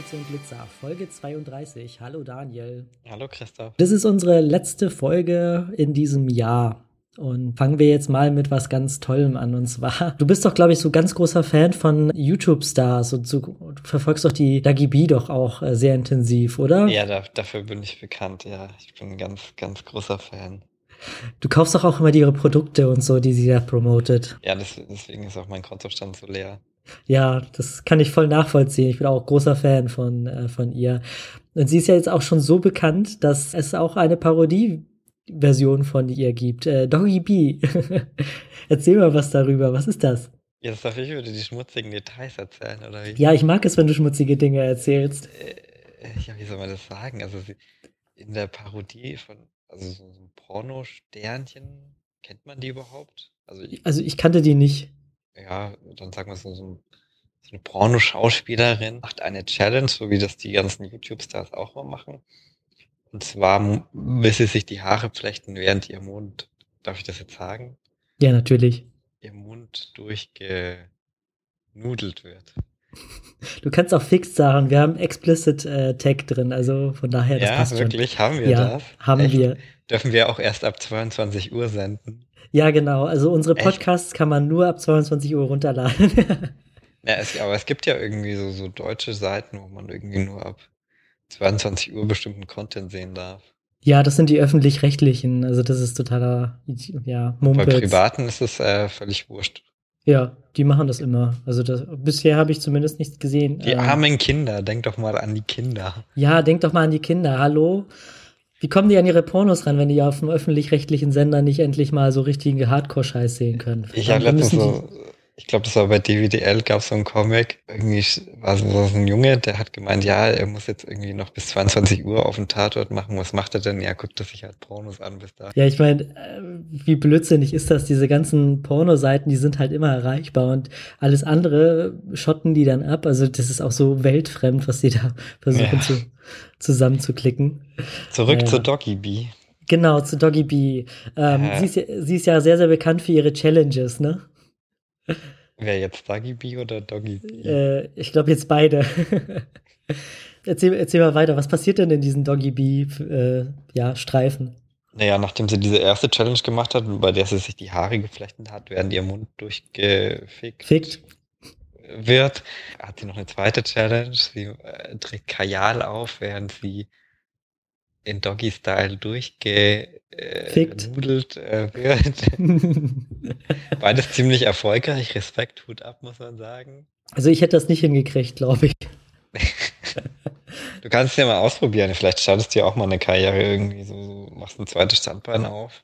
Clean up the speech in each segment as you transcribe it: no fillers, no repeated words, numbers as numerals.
Blitze und Glitzer, Folge 32. Hallo Daniel. Hallo Christoph. Das ist unsere letzte Folge in diesem Jahr. Und fangen wir jetzt mal mit was ganz Tollem an. Und zwar, du bist doch, glaube ich, so ganz großer Fan von YouTube-Stars und so, du verfolgst doch die Dagi B doch auch sehr intensiv, oder? Ja, dafür bin ich bekannt, ja. Ich bin ein ganz, ganz großer Fan. Du kaufst doch auch immer ihre Produkte und so, die sie da promotet. Ja, deswegen ist auch mein Kontostand so leer. Ja, das kann ich voll nachvollziehen. Ich bin auch großer Fan von ihr. Und sie ist ja jetzt auch schon so bekannt, dass es auch eine Parodie-Version von ihr gibt. Doggy B. Erzähl mal was darüber. Was ist das? Jetzt darf ich über die schmutzigen Details erzählen, oder wie? Ja, ich mag es, wenn du schmutzige Dinge erzählst. Ja, wie soll man das sagen? Also in der Parodie von, also so ein Porno-Sternchen, kennt man die überhaupt? Also ich kannte die nicht. Ja, dann sagen wir so eine Pornoschauspielerin macht eine Challenge, so wie das die ganzen YouTube-Stars auch mal machen. Und zwar will sie sich die Haare flechten, während ihr Mund, darf ich das jetzt sagen? Ja, natürlich. Ihr Mund durchgenudelt wird. Du kannst auch fix sagen, wir haben explicit Tag drin, also von daher, das Ja, passt schon. wirklich, haben wir Ja, das? haben Echt? wir. Dürfen wir auch erst ab 22 Uhr senden? Ja, genau. Also unsere Echt? Podcasts kann man nur ab 22 Uhr runterladen. Ja, aber es gibt ja irgendwie so deutsche Seiten, wo man irgendwie nur ab 22 Uhr bestimmten Content sehen darf. Ja, das sind die öffentlich-rechtlichen. Also das ist totaler, ja, Und bei Mumpitz. Privaten ist es völlig wurscht. Ja, die machen das immer. Also bisher habe ich zumindest nichts gesehen. Die armen Kinder, denk doch mal an die Kinder. Ja, denk doch mal an die Kinder. Hallo? Wie kommen die an ihre Pornos ran, wenn die auf dem öffentlich-rechtlichen Sender nicht endlich mal so richtigen Hardcore-Scheiß sehen können? Ich habe Dann letztens müssen die. so, ich glaube, das war bei DWDL, gab es so einen Comic, irgendwie war so ein Junge, der hat gemeint, ja, er muss jetzt irgendwie noch bis 22 Uhr auf den Tatort machen. Was macht er denn? Ja, guckt er sich halt Pornos an bis da. Ja, ich meine, wie blödsinnig ist das? Diese ganzen Pornoseiten, die sind halt immer erreichbar und alles andere schotten die dann ab. Also das ist auch so weltfremd, was die da versuchen Ja. zusammenzuklicken. Zurück zu Naja. Doggy B. Genau, zu Doggy B. Äh, Sie ist ja sehr, sehr bekannt für ihre Challenges, ne? wer jetzt Doggy B oder Doggy B? Ich glaube jetzt beide. Erzähl mal weiter, was passiert denn in diesen Doggy B ja, Streifen? Naja, nachdem sie diese erste Challenge gemacht hat, bei der sie sich die Haare geflechten hat, während ihr Mund durchgefickt Fickt? wird, hat sie noch eine zweite Challenge. Sie trägt Kajal auf, während sie in Doggy-Style Fickt? durchgenudelt wird. Beides ziemlich erfolgreich. Respekt, Hut ab, muss man sagen. Also ich hätte das nicht hingekriegt, glaube ich. Du kannst es ja mal ausprobieren. Vielleicht startest du ja auch mal eine Karriere irgendwie so, machst ein zweites Standbein auf.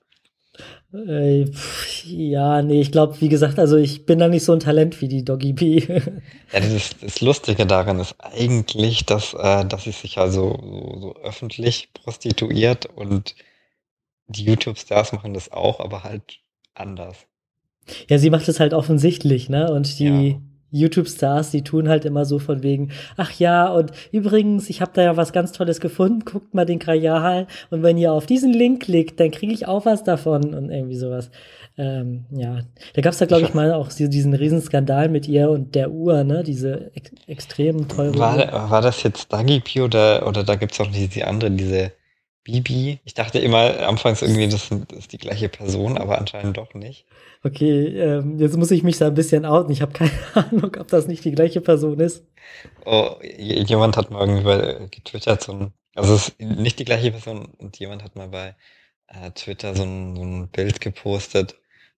Ja, nee, ich glaube, wie gesagt, also ich bin da nicht so ein Talent wie die Doggy B. Ja, das Lustige daran ist eigentlich, dass sie sich also so öffentlich prostituiert und die YouTube-Stars machen das auch, aber halt anders. Ja, sie macht es halt offensichtlich, ne? Und die Ja. YouTube-Stars, die tun halt immer so von wegen, ach ja, und übrigens, ich habe da ja was ganz Tolles gefunden, guckt mal den Kajal und wenn ihr auf diesen Link klickt, dann kriege ich auch was davon und irgendwie sowas. Ja, da gab's da, glaube ich, mal auch diesen Riesenskandal mit ihr und der Uhr, ne? Diese extrem teure Uhr. War das jetzt Dagi P oder da gibt's auch die andere, diese Bibi? Ich dachte immer anfangs irgendwie, das ist die gleiche Person, aber anscheinend doch nicht. Okay, jetzt muss ich mich da ein bisschen outen. Ich habe keine Ahnung, ob das nicht die gleiche Person ist. Oh, jemand hat mal irgendwie getwittert, also es ist nicht die gleiche Person, und jemand hat mal bei Twitter so ein Bild gepostet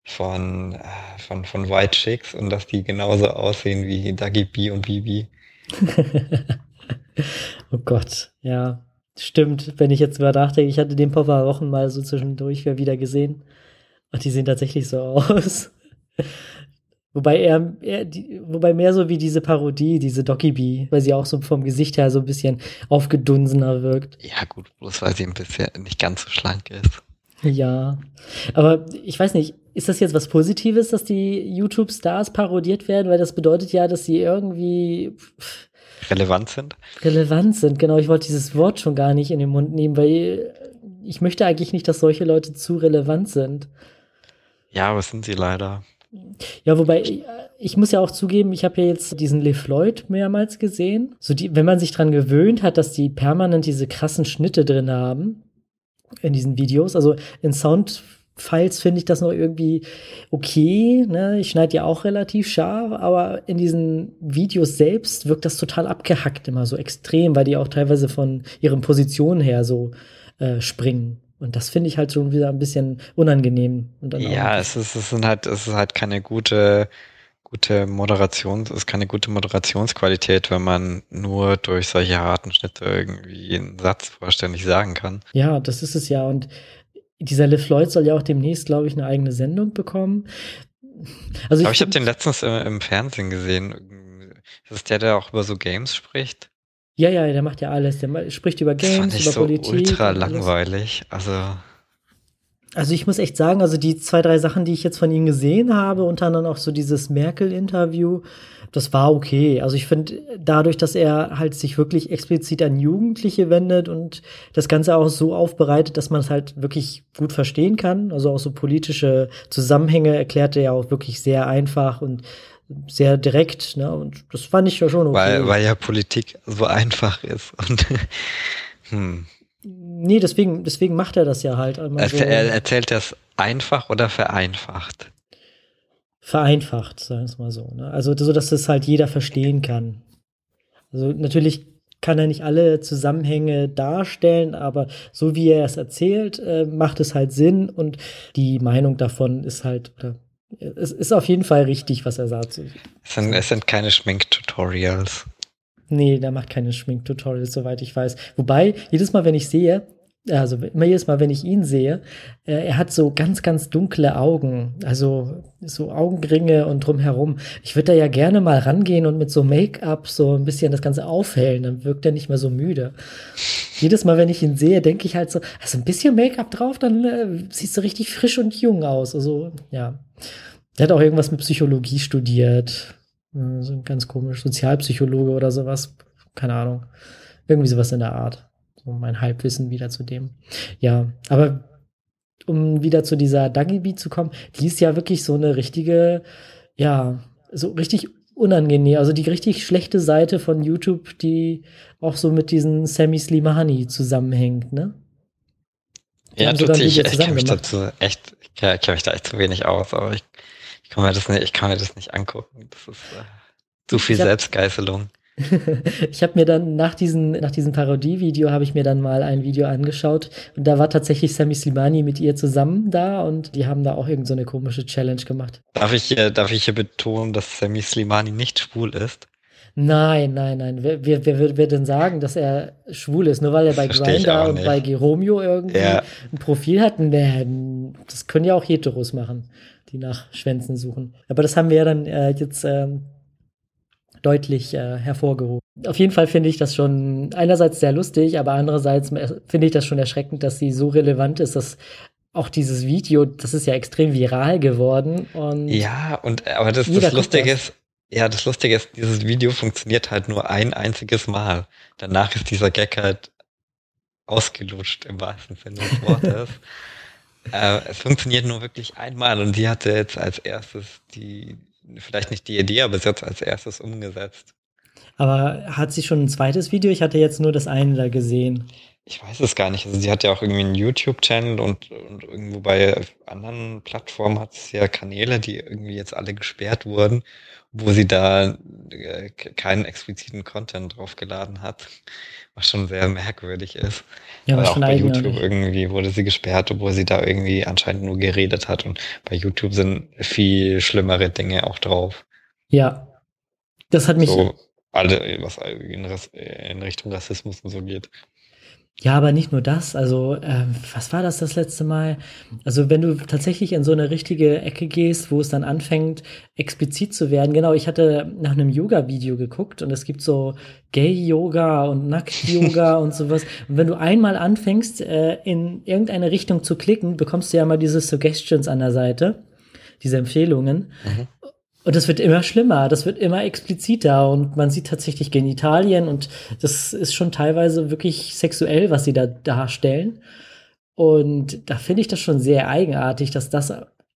von White Chicks und dass die genauso aussehen wie Dagi B und Bibi. Oh Gott, ja. Stimmt, wenn ich jetzt mal nachdenke, ich hatte den vor ein paar Wochen mal so zwischendurch wieder gesehen. Und die sehen tatsächlich so aus. Wobei mehr so wie diese Parodie, diese Doggy Bee, weil sie auch so vom Gesicht her so ein bisschen aufgedunsener wirkt. Ja gut, bloß weil sie ein bisschen nicht ganz so schlank ist. Ja. Aber ich weiß nicht, ist das jetzt was Positives, dass die YouTube-Stars parodiert werden? Weil das bedeutet ja, dass sie irgendwie Relevant sind? relevant sind. Genau, ich wollte dieses Wort schon gar nicht in den Mund nehmen, weil ich möchte eigentlich nicht, dass solche Leute zu relevant sind. Ja, aber sind sie leider. Ja, wobei, ich muss ja auch zugeben, ich habe ja jetzt diesen LeFloid mehrmals gesehen. So wenn man sich dran gewöhnt hat, dass die permanent diese krassen Schnitte drin haben in diesen Videos, also in Soundfiles finde ich das noch irgendwie okay, ne? Ich schneide ja auch relativ scharf, aber in diesen Videos selbst wirkt das total abgehackt immer so extrem, weil die auch teilweise von ihren Positionen her so springen. Und das finde ich halt schon wieder ein bisschen unangenehm und dann auch ein Ja, bisschen. es ist halt keine es ist keine gute Moderationsqualität, wenn man nur durch solche harten Schnitte irgendwie einen Satz vollständig sagen kann. Ja, das ist es ja. Und dieser LeFloid soll ja auch demnächst, glaube ich, eine eigene Sendung bekommen. Also Aber ich ich habe finde, den letztens im Fernsehen gesehen. Das ist der auch über so Games spricht. ja, ja, der macht ja alles. Spricht über Das fand Games, ich über so Politik ultra und alles. langweilig. Also ich muss echt sagen, also die 2, 3 Sachen, die ich jetzt von ihm gesehen habe, unter anderem auch so dieses Merkel-Interview, das war okay. Also ich finde, dadurch, dass er halt sich wirklich explizit an Jugendliche wendet und das Ganze auch so aufbereitet, dass man es halt wirklich gut verstehen kann, also auch so politische Zusammenhänge erklärt er ja auch wirklich sehr einfach und sehr direkt, ne? Und das fand ich ja schon okay. weil ja Politik so einfach ist. Und hm. Nee, deswegen macht er das ja halt immer Er so erzählt das einfach oder vereinfacht. vereinfacht, sagen wir es mal so. Ne? Also so, dass das halt jeder verstehen kann. Also natürlich kann er nicht alle Zusammenhänge darstellen, aber so wie er es erzählt, macht es halt Sinn und die Meinung davon ist halt, oder, es ist auf jeden Fall richtig, was er sagt. Es sind keine Schminktutorials. Nee, der macht keine Schminktutorials, soweit ich weiß. Wobei, jedes Mal, wenn ich sehe, also immer jedes Mal, wenn ich ihn sehe, er hat so ganz, ganz dunkle Augen, also so Augenringe und drumherum. Ich würde da ja gerne mal rangehen und mit so Make-up so ein bisschen das Ganze aufhellen, dann wirkt er nicht mehr so müde. Jedes Mal, wenn ich ihn sehe, denke ich halt so, hast du ein bisschen Make-up drauf, dann siehst du richtig frisch und jung aus. Also, ja. Er hat auch irgendwas mit Psychologie studiert. So ganz komisch, Sozialpsychologe oder sowas. Keine Ahnung. Irgendwie sowas in der Art. So mein Halbwissen wieder zu dem. Ja, aber um wieder zu dieser Dagi-Beat zu kommen, die ist ja wirklich so eine richtige, ja, so richtig unangenehm. Also die richtig schlechte Seite von YouTube, die auch so mit diesen Sammy Slimani zusammenhängt, ne? Die Ja, haben sogar tut ein sich, Video ich kenne zusammen mich gemacht. dazu echt, ich kenn mich da echt zu wenig aus, aber ich kann mir das nicht angucken. Das ist zu viel Ich habe Selbstgeißelung. Ich habe mir dann nach diesem Parodie-Video habe ich mir dann mal ein Video angeschaut und da war tatsächlich Sammy Slimani mit ihr zusammen da und die haben da auch irgend so eine komische Challenge gemacht. Darf ich hier betonen, dass Sammy Slimani nicht schwul ist? Nein, nein, nein. Wer denn sagen, dass er schwul ist? Nur weil er Das bei verstehe ich Grindr auch und bei nicht. Geromeo irgendwie Ja, ein Profil hat? Nee, das können ja auch Heteros machen, die nach Schwänzen suchen. Aber das haben wir ja dann jetzt deutlich hervorgehoben. Auf jeden Fall finde ich das schon einerseits sehr lustig, aber andererseits finde ich das schon erschreckend, dass sie so relevant ist, dass auch dieses Video, das ist ja extrem viral geworden und ja, und aber jeder guckt das. Das Lustige ist, dieses Video funktioniert halt nur ein einziges Mal. Danach ist dieser Gag halt ausgelutscht im wahrsten Sinne des Wortes. Es funktioniert nur wirklich einmal und die hatte jetzt als erstes vielleicht nicht die Idee, aber sie hat es als erstes umgesetzt. Aber hat sie schon ein zweites Video? Ich hatte jetzt nur das eine da gesehen. Ich weiß es gar nicht. Also sie hat ja auch irgendwie einen YouTube-Channel und irgendwo bei anderen Plattformen hat es ja Kanäle, die irgendwie jetzt alle gesperrt wurden, wo sie da keinen expliziten Content draufgeladen hat, was schon sehr merkwürdig ist. Ja, war Weil auch schon bei YouTube eigenartig. irgendwie wurde sie gesperrt, obwohl sie da irgendwie anscheinend nur geredet hat und bei YouTube sind viel schlimmere Dinge auch drauf. Ja, das hat mich. So alle, was in Richtung Rassismus und so geht. Ja, aber nicht nur das. Also, was war das letzte Mal? Also, wenn du tatsächlich in so eine richtige Ecke gehst, wo es dann anfängt, explizit zu werden. Genau, ich hatte nach einem Yoga-Video geguckt und es gibt so Gay-Yoga und Nackt-Yoga und sowas. Und wenn du einmal anfängst, in irgendeine Richtung zu klicken, bekommst du ja mal diese Suggestions an der Seite, diese Empfehlungen. Mhm. Und das wird immer schlimmer, das wird immer expliziter und man sieht tatsächlich Genitalien und das ist schon teilweise wirklich sexuell, was sie da darstellen. Und da finde ich das schon sehr eigenartig, dass das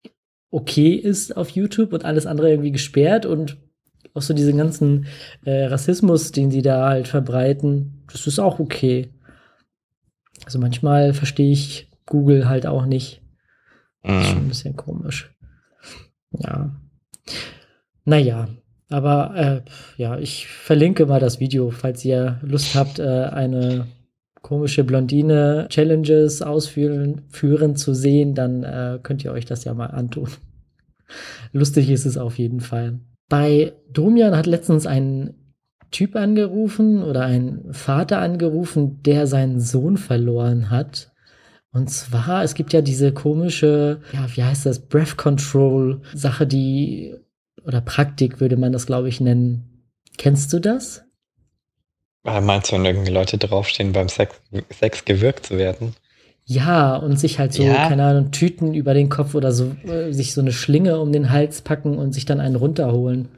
okay ist auf YouTube und alles andere irgendwie gesperrt und auch so diesen ganzen Rassismus, den sie da halt verbreiten, das ist auch okay. Also manchmal verstehe ich Google halt auch nicht. Das ist schon ein bisschen komisch. Ja. Naja, aber ja, ich verlinke mal das Video, falls ihr Lust habt, eine komische Blondine Challenges führen zu sehen, dann könnt ihr euch das ja mal antun. Lustig ist es auf jeden Fall. Bei Domian hat letztens ein Typ angerufen oder ein Vater angerufen, der seinen Sohn verloren hat. Und zwar, es gibt ja diese komische, ja, wie heißt das, Breath Control Sache, oder Praktik würde man das, glaube ich, nennen. Kennst du das? Meinst du, wenn irgendwie Leute draufstehen, beim Sex gewürgt zu werden? Ja, und sich halt so, Ja. keine Ahnung, Tüten über den Kopf oder so, sich so eine Schlinge um den Hals packen und sich dann einen runterholen.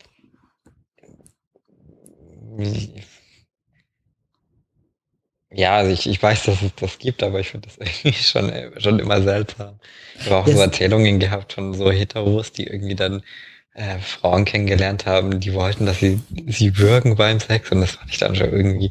Ja, also ich weiß, dass es das gibt, aber ich finde das irgendwie schon immer seltsam. Ich habe auch so Yes. Erzählungen gehabt von so Heteros, die irgendwie dann Frauen kennengelernt haben, die wollten, dass sie würgen beim Sex, und das fand ich dann schon irgendwie,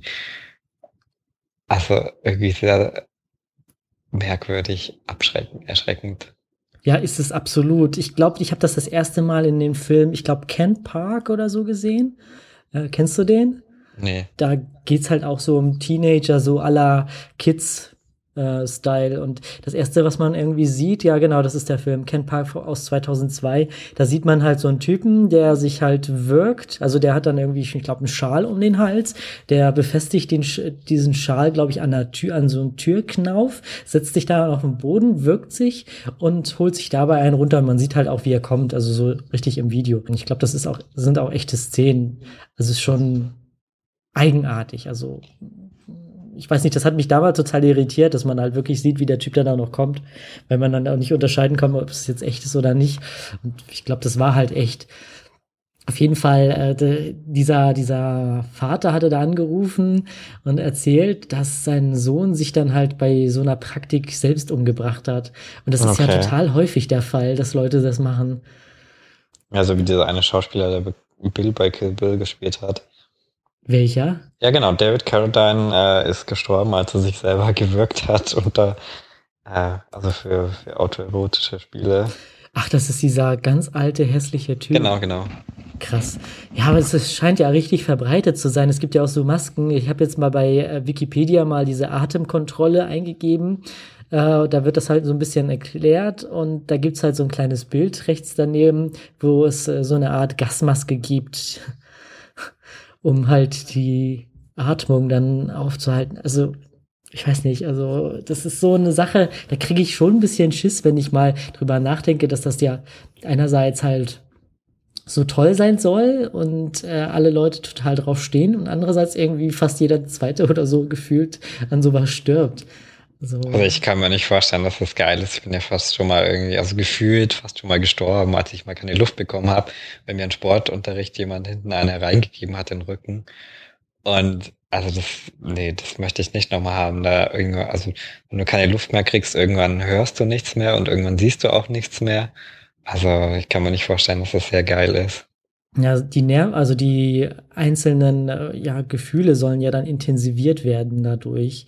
also irgendwie sehr merkwürdig, erschreckend. Ja, ist es absolut. Ich glaube, ich habe das erste Mal in dem Film, ich glaube, Kent Park oder so gesehen. Kennst du den? Nee. Da geht's halt auch so um Teenager, so à la Kids-Style. Und das Erste, was man irgendwie sieht, ja genau, das ist der Film Ken Park aus 2002. Da sieht man halt so einen Typen, der sich halt wirkt. Also der hat dann irgendwie, ich glaube, einen Schal um den Hals. Der befestigt diesen Schal, glaube ich, an so einen Türknauf, setzt sich da auf den Boden, wirkt sich und holt sich dabei einen runter. Und man sieht halt auch, wie er kommt, also so richtig im Video. Und ich glaube, sind auch echte Szenen. Also es ist schon eigenartig. Also, ich weiß nicht, das hat mich damals total irritiert, dass man halt wirklich sieht, wie der Typ da noch kommt, weil man dann auch nicht unterscheiden kann, ob es jetzt echt ist oder nicht. Und ich glaube, das war halt echt. Auf jeden Fall, dieser Vater hatte da angerufen und erzählt, dass sein Sohn sich dann halt bei so einer Praktik selbst umgebracht hat. Und das ist ja Okay. total häufig der Fall, dass Leute das machen. Ja, so wie dieser eine Schauspieler, der Bill bei Kill Bill gespielt hat. Welcher? Ja, genau, David Carradine ist gestorben, als er sich selber gewürgt hat also für autoerotische Spiele. Ach, das ist dieser ganz alte, hässliche Typ. Genau. Krass. Ja, aber es scheint ja richtig verbreitet zu sein. Es gibt ja auch so Masken. Ich habe jetzt mal bei Wikipedia mal diese Atemkontrolle eingegeben. Da wird das halt so ein bisschen erklärt und da gibt's halt so ein kleines Bild rechts daneben, wo es so eine Art Gasmaske gibt, um halt die Atmung dann aufzuhalten. Also ich weiß nicht, also das ist so eine Sache, da kriege ich schon ein bisschen Schiss, wenn ich mal drüber nachdenke, dass das ja einerseits halt so toll sein soll und alle Leute total drauf stehen und andererseits irgendwie fast jeder Zweite oder so gefühlt an sowas stirbt. So. Also ich kann mir nicht vorstellen, dass das geil ist. Ich bin ja fast schon mal irgendwie, also gefühlt fast schon mal gestorben, als ich mal keine Luft bekommen habe, wenn mir im Sportunterricht jemand hinten eine reingegeben hat in den Rücken. Und also das möchte ich nicht nochmal haben. Also wenn du keine Luft mehr kriegst, irgendwann hörst du nichts mehr und irgendwann siehst du auch nichts mehr. Also ich kann mir nicht vorstellen, dass das sehr geil ist. Ja, also die einzelnen Gefühle sollen ja dann intensiviert werden dadurch.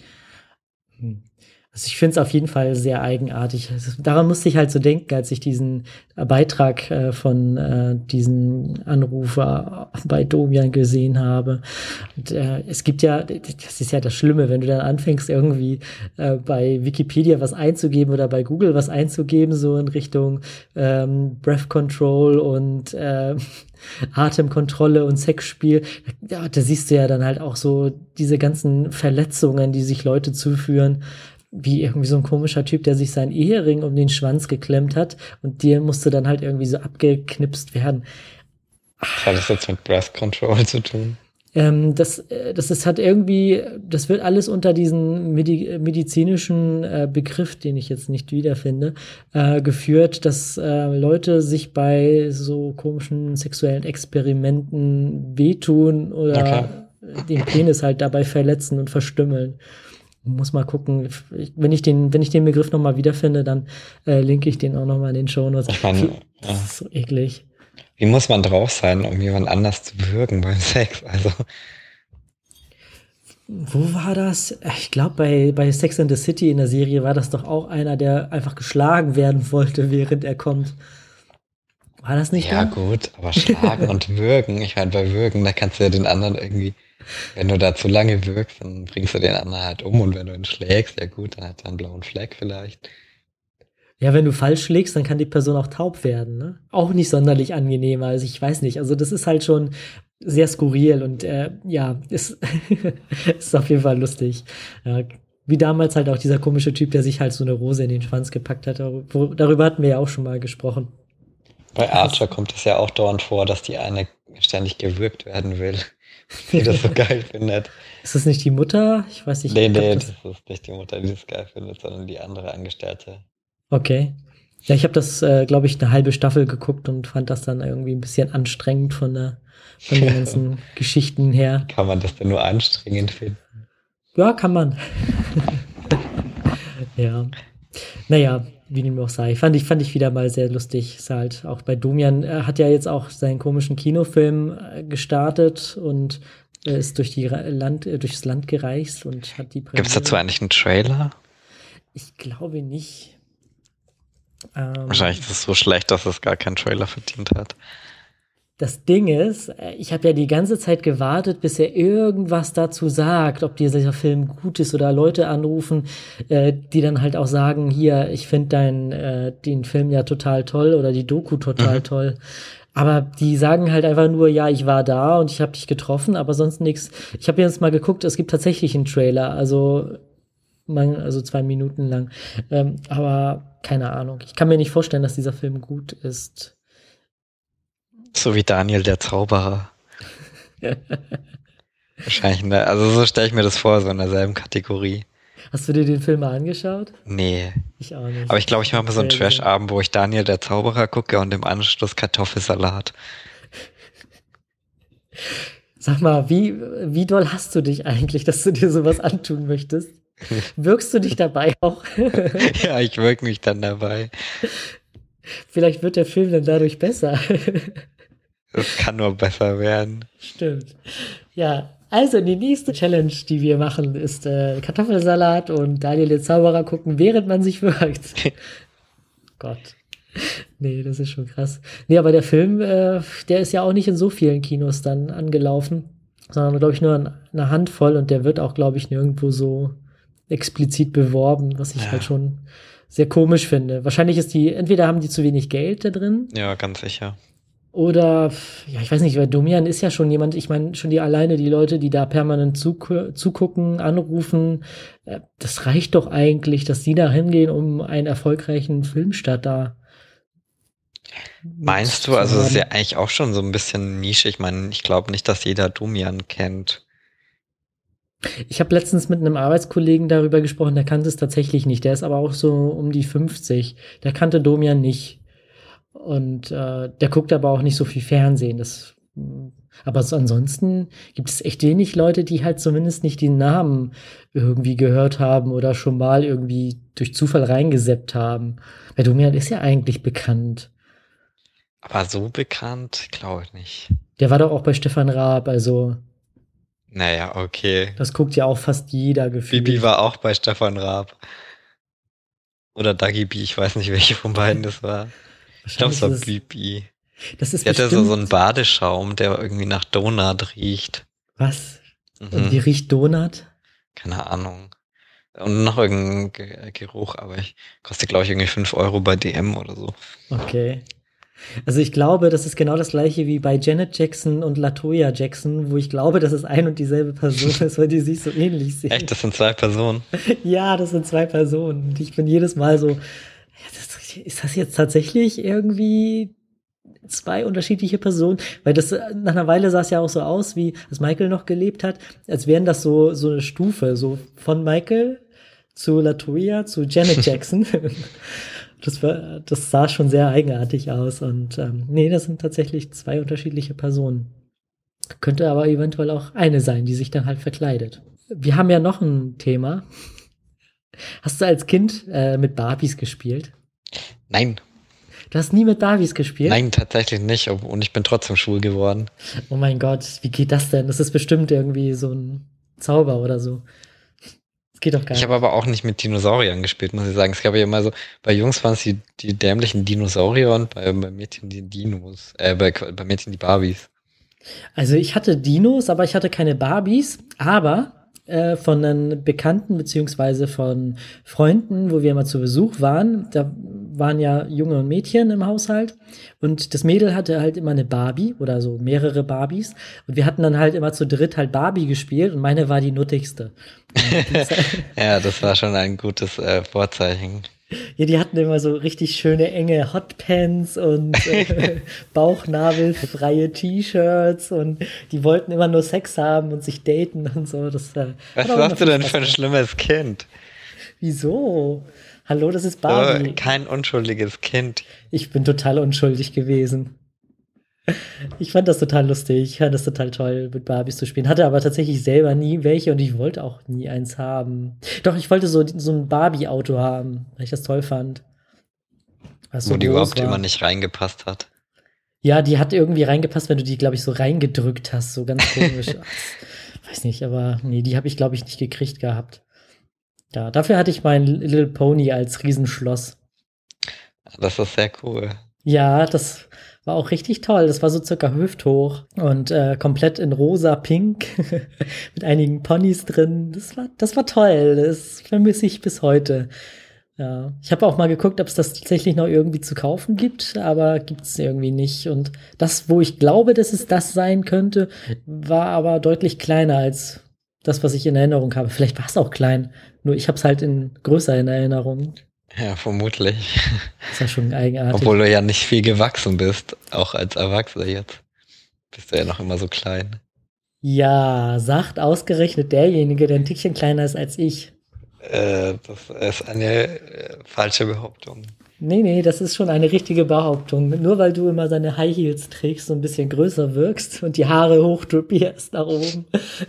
Also ich finde es auf jeden Fall sehr eigenartig. Daran musste ich halt so denken, als ich diesen Beitrag von diesen Anrufer bei Domian gesehen habe. Und es gibt ja, das ist ja das Schlimme, wenn du dann anfängst, irgendwie bei Wikipedia was einzugeben oder bei Google was einzugeben, so in Richtung Breath Control und Atemkontrolle und Sexspiel. Ja, da siehst du ja dann halt auch so diese ganzen Verletzungen, die sich Leute zuführen, wie irgendwie so ein komischer Typ, der sich seinen Ehering um den Schwanz geklemmt hat und dir musste dann halt irgendwie so abgeknipst werden. Was hat das jetzt mit Breath Control zu tun? Das ist halt irgendwie, das wird alles unter diesen medizinischen Begriff, den ich jetzt nicht wiederfinde, geführt, dass Leute sich bei so komischen sexuellen Experimenten wehtun oder den Penis halt dabei verletzen und verstümmeln. Muss mal gucken. Wenn ich den Begriff nochmal wiederfinde, dann linke ich den auch nochmal in den Shownotes. Ich meine, Das ist so eklig. wie muss man drauf sein, um jemand anders zu würgen beim Sex? Also, Wo war das? Ich glaube, bei Sex and the City in der Serie war das doch auch einer, der einfach geschlagen werden wollte, während er kommt. War das nicht ja der? gut, aber schlagen und würgen, ich meine, bei Würgen, da kannst du ja den anderen irgendwie, wenn du da zu lange wirkst, dann bringst du den anderen halt um und wenn du ihn schlägst, ja gut, dann hat er einen blauen Fleck vielleicht. Ja, wenn du falsch schlägst, dann kann die Person auch taub werden, ne? Auch nicht sonderlich angenehm, also ich weiß nicht. Also das ist halt schon sehr skurril und ja, ist, ist auf jeden Fall lustig. Ja, wie damals halt auch dieser komische Typ, der sich halt so eine Rose in den Schwanz gepackt hat. Darüber hatten wir ja auch schon mal gesprochen. Bei Archer kommt es ja auch dauernd vor, dass die eine ständig gewürgt werden will, die das so geil findet. Ist das nicht die Mutter? Ich weiß nicht. Nee, Ich glaub, das ist nicht die Mutter, die das geil findet, sondern die andere Angestellte. okay. Ja, ich habe das, glaube ich, eine halbe Staffel geguckt und fand das dann irgendwie ein bisschen anstrengend von den ganzen Geschichten her. Kann man das denn nur anstrengend finden? Ja, kann man. Ja. Naja, wie dem auch sei. Fand ich wieder mal sehr lustig. Ist halt auch bei Domian, er hat ja jetzt auch seinen komischen Kinofilm gestartet und ist durchs Land gereist und hat die Gibt es dazu eigentlich einen Trailer? Ich glaube nicht. Wahrscheinlich ist es so schlecht, dass es gar keinen Trailer verdient hat. Das Ding ist, ich habe ja die ganze Zeit gewartet, bis er irgendwas dazu sagt, ob dieser Film gut ist oder Leute anrufen, die dann halt auch sagen, hier, ich finde den Film ja total toll oder die Doku total toll. Aber die sagen halt einfach nur, ja, ich war da und ich habe dich getroffen, aber sonst nichts. Ich habe jetzt mal geguckt, es gibt tatsächlich einen Trailer, also 2 Minuten lang. Aber keine Ahnung. Ich kann mir nicht vorstellen, dass dieser Film gut ist. So wie Daniel der Zauberer. Wahrscheinlich, ne? Also so stelle ich mir das vor, so in derselben Kategorie. Hast du dir den Film mal angeschaut? Nee. Ich auch nicht. Aber ich glaube, ich mache mal so einen Trash-Abend, wo ich Daniel der Zauberer gucke und im Anschluss Kartoffelsalat. Sag mal, wie doll hast du dich eigentlich, dass du dir sowas antun möchtest? Wirkst du dich dabei auch? Ja, ich wirke mich dann dabei. Vielleicht wird der Film dann dadurch besser. Das kann nur besser werden. Stimmt. Ja, also die nächste Challenge, die wir machen, ist Kartoffelsalat und Daniel den Zauberer gucken, während man sich wirkt. Gott. Nee, das ist schon krass. Nee, aber der Film, der ist ja auch nicht in so vielen Kinos dann angelaufen, sondern, glaube ich, nur eine Handvoll und der wird auch, glaube ich, nirgendwo so explizit beworben, was ich halt schon sehr komisch finde. Wahrscheinlich entweder haben die zu wenig Geld da drin. Ja, ganz sicher. Oder, ja, ich weiß nicht, weil Domian ist ja schon jemand, ich meine, schon die Leute, die da permanent zugucken, anrufen, das reicht doch eigentlich, dass die da hingehen, um einen erfolgreichen Filmstart da. Meinst du, also das ist ja eigentlich auch schon so ein bisschen Nische. Ich meine, ich glaube nicht, dass jeder Domian kennt. Ich habe letztens mit einem Arbeitskollegen darüber gesprochen, der kannte es tatsächlich nicht. Der ist aber auch so um die 50. Der kannte Domian nicht. Und der guckt aber auch nicht so viel Fernsehen. Aber so ansonsten gibt es echt wenig Leute, die halt zumindest nicht den Namen irgendwie gehört haben oder schon mal irgendwie durch Zufall reingeseppt haben. Weil Domian ist ja eigentlich bekannt. Aber so bekannt, glaube ich nicht. Der war doch auch bei Stefan Raab, also. Naja, okay. Das guckt ja auch fast jeder gefühlt. Bibi war auch bei Stefan Raab. Oder Dagi B, ich weiß nicht, welche von beiden das war. Ich glaube, es war Bibi. Das ist der hat ja so einen Badeschaum, der irgendwie nach Donut riecht. Was? Und wie riecht Donut? Keine Ahnung. Und noch irgendein Geruch, aber kostet, glaube ich, irgendwie 5 Euro bei DM oder so. Okay. Also ich glaube, das ist genau das gleiche wie bei Janet Jackson und Latoya Jackson, wo ich glaube, dass es ein und dieselbe Person ist, weil die sich so ähnlich sehen. Echt, das sind 2 Personen? Ja, das sind 2 Personen. Und ich bin jedes Mal so, ist das jetzt tatsächlich irgendwie 2 unterschiedliche Personen? Weil das nach einer Weile sah es ja auch so aus, wie als Michael noch gelebt hat, als wären das so eine Stufe, so von Michael zu Latoya zu Janet Jackson. Das sah schon sehr eigenartig aus und nee, das sind tatsächlich 2 unterschiedliche Personen. Könnte aber eventuell auch eine sein, die sich dann halt verkleidet. Wir haben ja noch ein Thema. Hast du als Kind mit Barbies gespielt? Nein, Du hast nie mit Barbies gespielt? nein, tatsächlich nicht. Und ich bin trotzdem schwul geworden. Oh mein Gott, wie geht das denn? Das ist bestimmt irgendwie so ein Zauber oder so. Das geht doch gar Ich habe nicht. aber auch nicht mit Dinosauriern gespielt, muss ich sagen. Es gab ja immer so, bei Jungs waren es die dämlichen Dinosaurier und bei Mädchen die Dinos. Bei Mädchen die Barbies. Also ich hatte Dinos, aber ich hatte keine Barbies. Aber von einem Bekannten beziehungsweise von Freunden, wo wir immer zu Besuch waren, da waren ja Junge und Mädchen im Haushalt. Und das Mädel hatte halt immer eine Barbie oder so mehrere Barbies. Und wir hatten dann halt immer zu dritt halt Barbie gespielt und meine war die nuttigste. Und die ist Ja, das war schon ein gutes Vorzeichen. Ja, die hatten immer so richtig schöne enge Hotpants und bauchnabelfreie T-Shirts und die wollten immer nur Sex haben und sich daten und so. Das Was hat auch immer warst du viel denn Spaß für ein gemacht. schlimmes Kind? Wieso? Hallo, das ist So, Barbie. kein unschuldiges Kind. Ich bin total unschuldig gewesen. Ich fand das total lustig. Ich fand das total toll, mit Barbies zu spielen. Hatte aber tatsächlich selber nie welche und ich wollte auch nie eins haben. Doch, ich wollte so ein Barbie-Auto haben, weil ich das toll fand, was Wo so die groß überhaupt immer war. nicht reingepasst hat. Ja, die hat irgendwie reingepasst, wenn du die, glaube ich, so reingedrückt hast, so ganz komisch. Weiß nicht, aber nee, die habe ich, glaube ich, nicht gekriegt gehabt. Ja, dafür hatte ich mein Little Pony als Riesenschloss. Das ist sehr cool. Ja, das war auch richtig toll. Das war so circa hüfthoch und komplett in rosa Pink mit einigen Ponys drin. Das war toll. Das vermisse ich bis heute. Ja, ich habe auch mal geguckt, ob es das tatsächlich noch irgendwie zu kaufen gibt, aber gibt es irgendwie nicht. Und das, wo ich glaube, dass es das sein könnte, war aber deutlich kleiner als das, was ich in Erinnerung habe. Vielleicht war es auch klein, nur ich habe es halt in größer in Erinnerung. Ja, vermutlich. Das war schon eigenartig. Obwohl du ja nicht viel gewachsen bist, auch als Erwachsener jetzt. Bist du ja noch immer so klein. Ja, sagt ausgerechnet derjenige, der ein Tickchen kleiner ist als ich. Das ist eine falsche Behauptung. Nee, das ist schon eine richtige Behauptung. Nur weil du immer deine High Heels trägst und ein bisschen größer wirkst und die Haare hochdrupierst nach oben,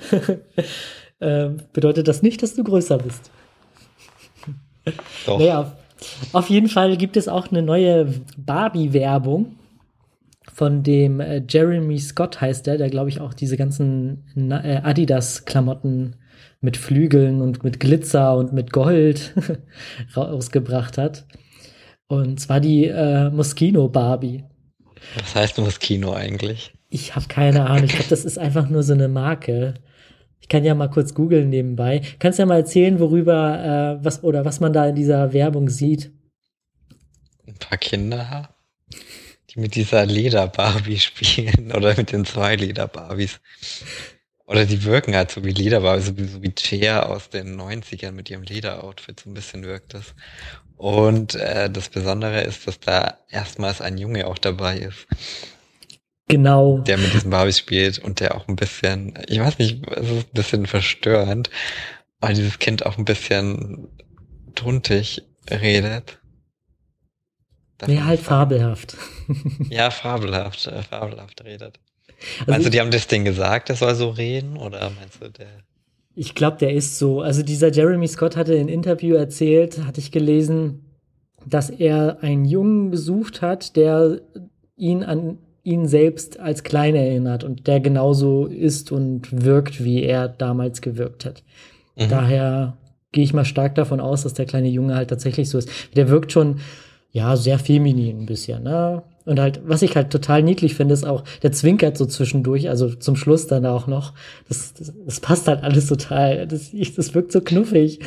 bedeutet das nicht, dass du größer bist. Doch. Naja, auf jeden Fall gibt es auch eine neue Barbie-Werbung von dem Jeremy Scott heißt der glaube ich auch diese ganzen Adidas-Klamotten mit Flügeln und mit Glitzer und mit Gold rausgebracht hat. Und zwar die Moschino Barbie. Was heißt Moschino eigentlich? Ich habe keine Ahnung. Ich glaube, das ist einfach nur so eine Marke. Ich kann ja mal kurz googeln nebenbei. Kannst ja mal erzählen, worüber was man da in dieser Werbung sieht. Ein paar Kinder, die mit dieser Leder-Barbie spielen oder mit den 2 Leder-Barbies. Oder die wirken halt so wie Lederbarbies, so wie Cher aus den 90ern mit ihrem Lederoutfit, so ein bisschen wirkt das. Und das Besondere ist, dass da erstmals ein Junge auch dabei ist, Genau. der mit diesen Barbies spielt und der auch ein bisschen, ich weiß nicht, es ist ein bisschen verstörend, weil dieses Kind auch ein bisschen tuntig redet. Darf Ja, man halt das sagen? fabelhaft. Ja, fabelhaft redet. Also Meinst du, die haben das Ding gesagt, der soll so reden? Oder meinst du, der... ich glaube, der ist so. Also dieser Jeremy Scott hatte in einem Interview erzählt, hatte ich gelesen, dass er einen Jungen besucht hat, der ihn an ihn selbst als klein erinnert und der genauso ist und wirkt, wie er damals gewirkt hat. Mhm. Daher gehe ich mal stark davon aus, dass der kleine Junge halt tatsächlich so ist. Der wirkt schon, ja, sehr feminin ein bisschen, ne? Und halt, was ich halt total niedlich finde, ist auch, der zwinkert so zwischendurch, also zum Schluss dann auch noch. Das passt halt alles total. Das wirkt so knuffig.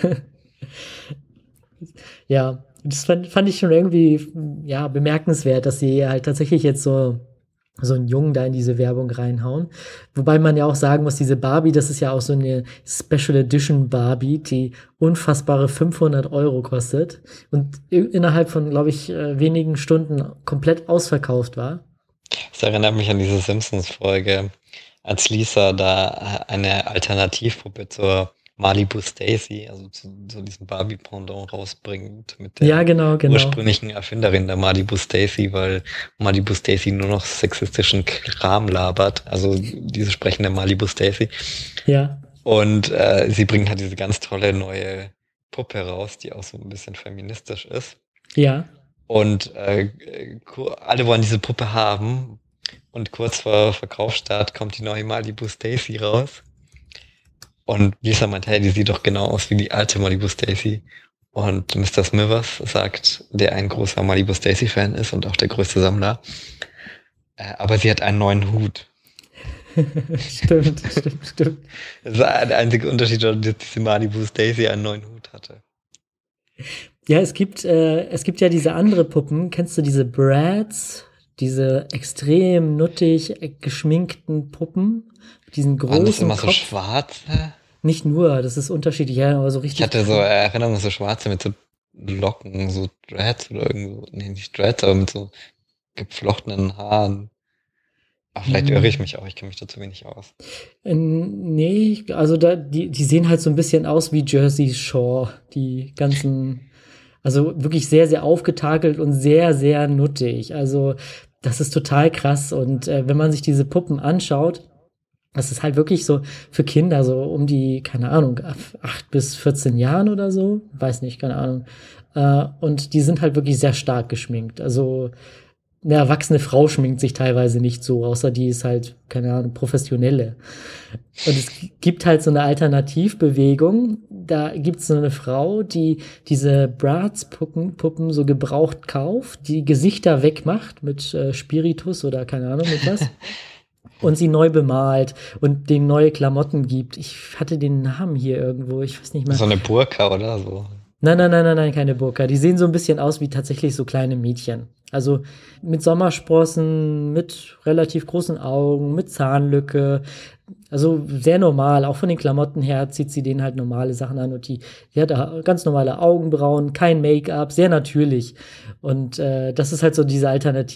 Ja, das fand ich schon irgendwie, ja, bemerkenswert, dass sie halt tatsächlich jetzt so einen Jungen da in diese Werbung reinhauen. Wobei man ja auch sagen muss, diese Barbie, das ist ja auch so eine Special Edition Barbie, die unfassbare 500 € kostet und innerhalb von, glaube ich, wenigen Stunden komplett ausverkauft war. Das erinnert mich an diese Simpsons-Folge, als Lisa da eine Alternativpuppe zur Malibu Stacy, also zu diesem Barbie-Pendant rausbringt mit der Ja, genau. ursprünglichen Erfinderin der Malibu Stacy, weil Malibu Stacy nur noch sexistischen Kram labert, also diese sprechende Malibu Stacy. Ja. Und sie bringt halt diese ganz tolle neue Puppe raus, die auch so ein bisschen feministisch ist. Ja. Und alle wollen diese Puppe haben. Und kurz vor Verkaufsstart kommt die neue Malibu Stacy raus. Und Lisa meint, hey, die sieht doch genau aus wie die alte Malibu Stacy. Und Mr. Smithers sagt, der ein großer Malibu Stacy-Fan ist und auch der größte Sammler. Aber sie hat einen neuen Hut. Stimmt. Das war der einzige Unterschied, dass diese Malibu Stacy einen neuen Hut hatte. Ja, es gibt ja diese andere Puppen. Kennst du diese Brads? Diese extrem nuttig geschminkten Puppen? Mit diesen Waren das großen immer so Kopf. schwarze? Nicht nur, das ist unterschiedlich, ja, aber so Ich richtig. hatte so Erinnerungen, so schwarze mit so Locken, so Dreads oder irgendwo. Nee, nicht Dreads, aber mit so geflochtenen Haaren. Aber vielleicht irre ich mich auch, ich kenne mich da zu wenig aus. Nee, also die sehen halt so ein bisschen aus wie Jersey Shore, die ganzen, also wirklich sehr, sehr aufgetakelt und sehr, sehr nuttig. Also das ist total krass. Und wenn man sich diese Puppen anschaut, das ist halt wirklich so für Kinder, so um die, keine Ahnung, 8 bis 14 Jahren oder so, weiß nicht, keine Ahnung. Und die sind halt wirklich sehr stark geschminkt. Also eine erwachsene Frau schminkt sich teilweise nicht so, außer die ist halt, keine Ahnung, professionelle. Und es gibt halt so eine Alternativbewegung. Da gibt es so eine Frau, die diese Bratz-Puppen so gebraucht kauft, die Gesichter wegmacht mit Spiritus oder keine Ahnung mit was. Und sie neu bemalt und denen neue Klamotten gibt. Ich hatte den Namen hier irgendwo, ich weiß nicht mehr. So eine Burka oder so. Nein, keine Burka. Die sehen so ein bisschen aus wie tatsächlich so kleine Mädchen. Also mit Sommersprossen, mit relativ großen Augen, mit Zahnlücke. Also sehr normal. Auch von den Klamotten her zieht sie denen halt normale Sachen an. Und die hat da ganz normale Augenbrauen, kein Make-up, sehr natürlich. Und das ist halt so diese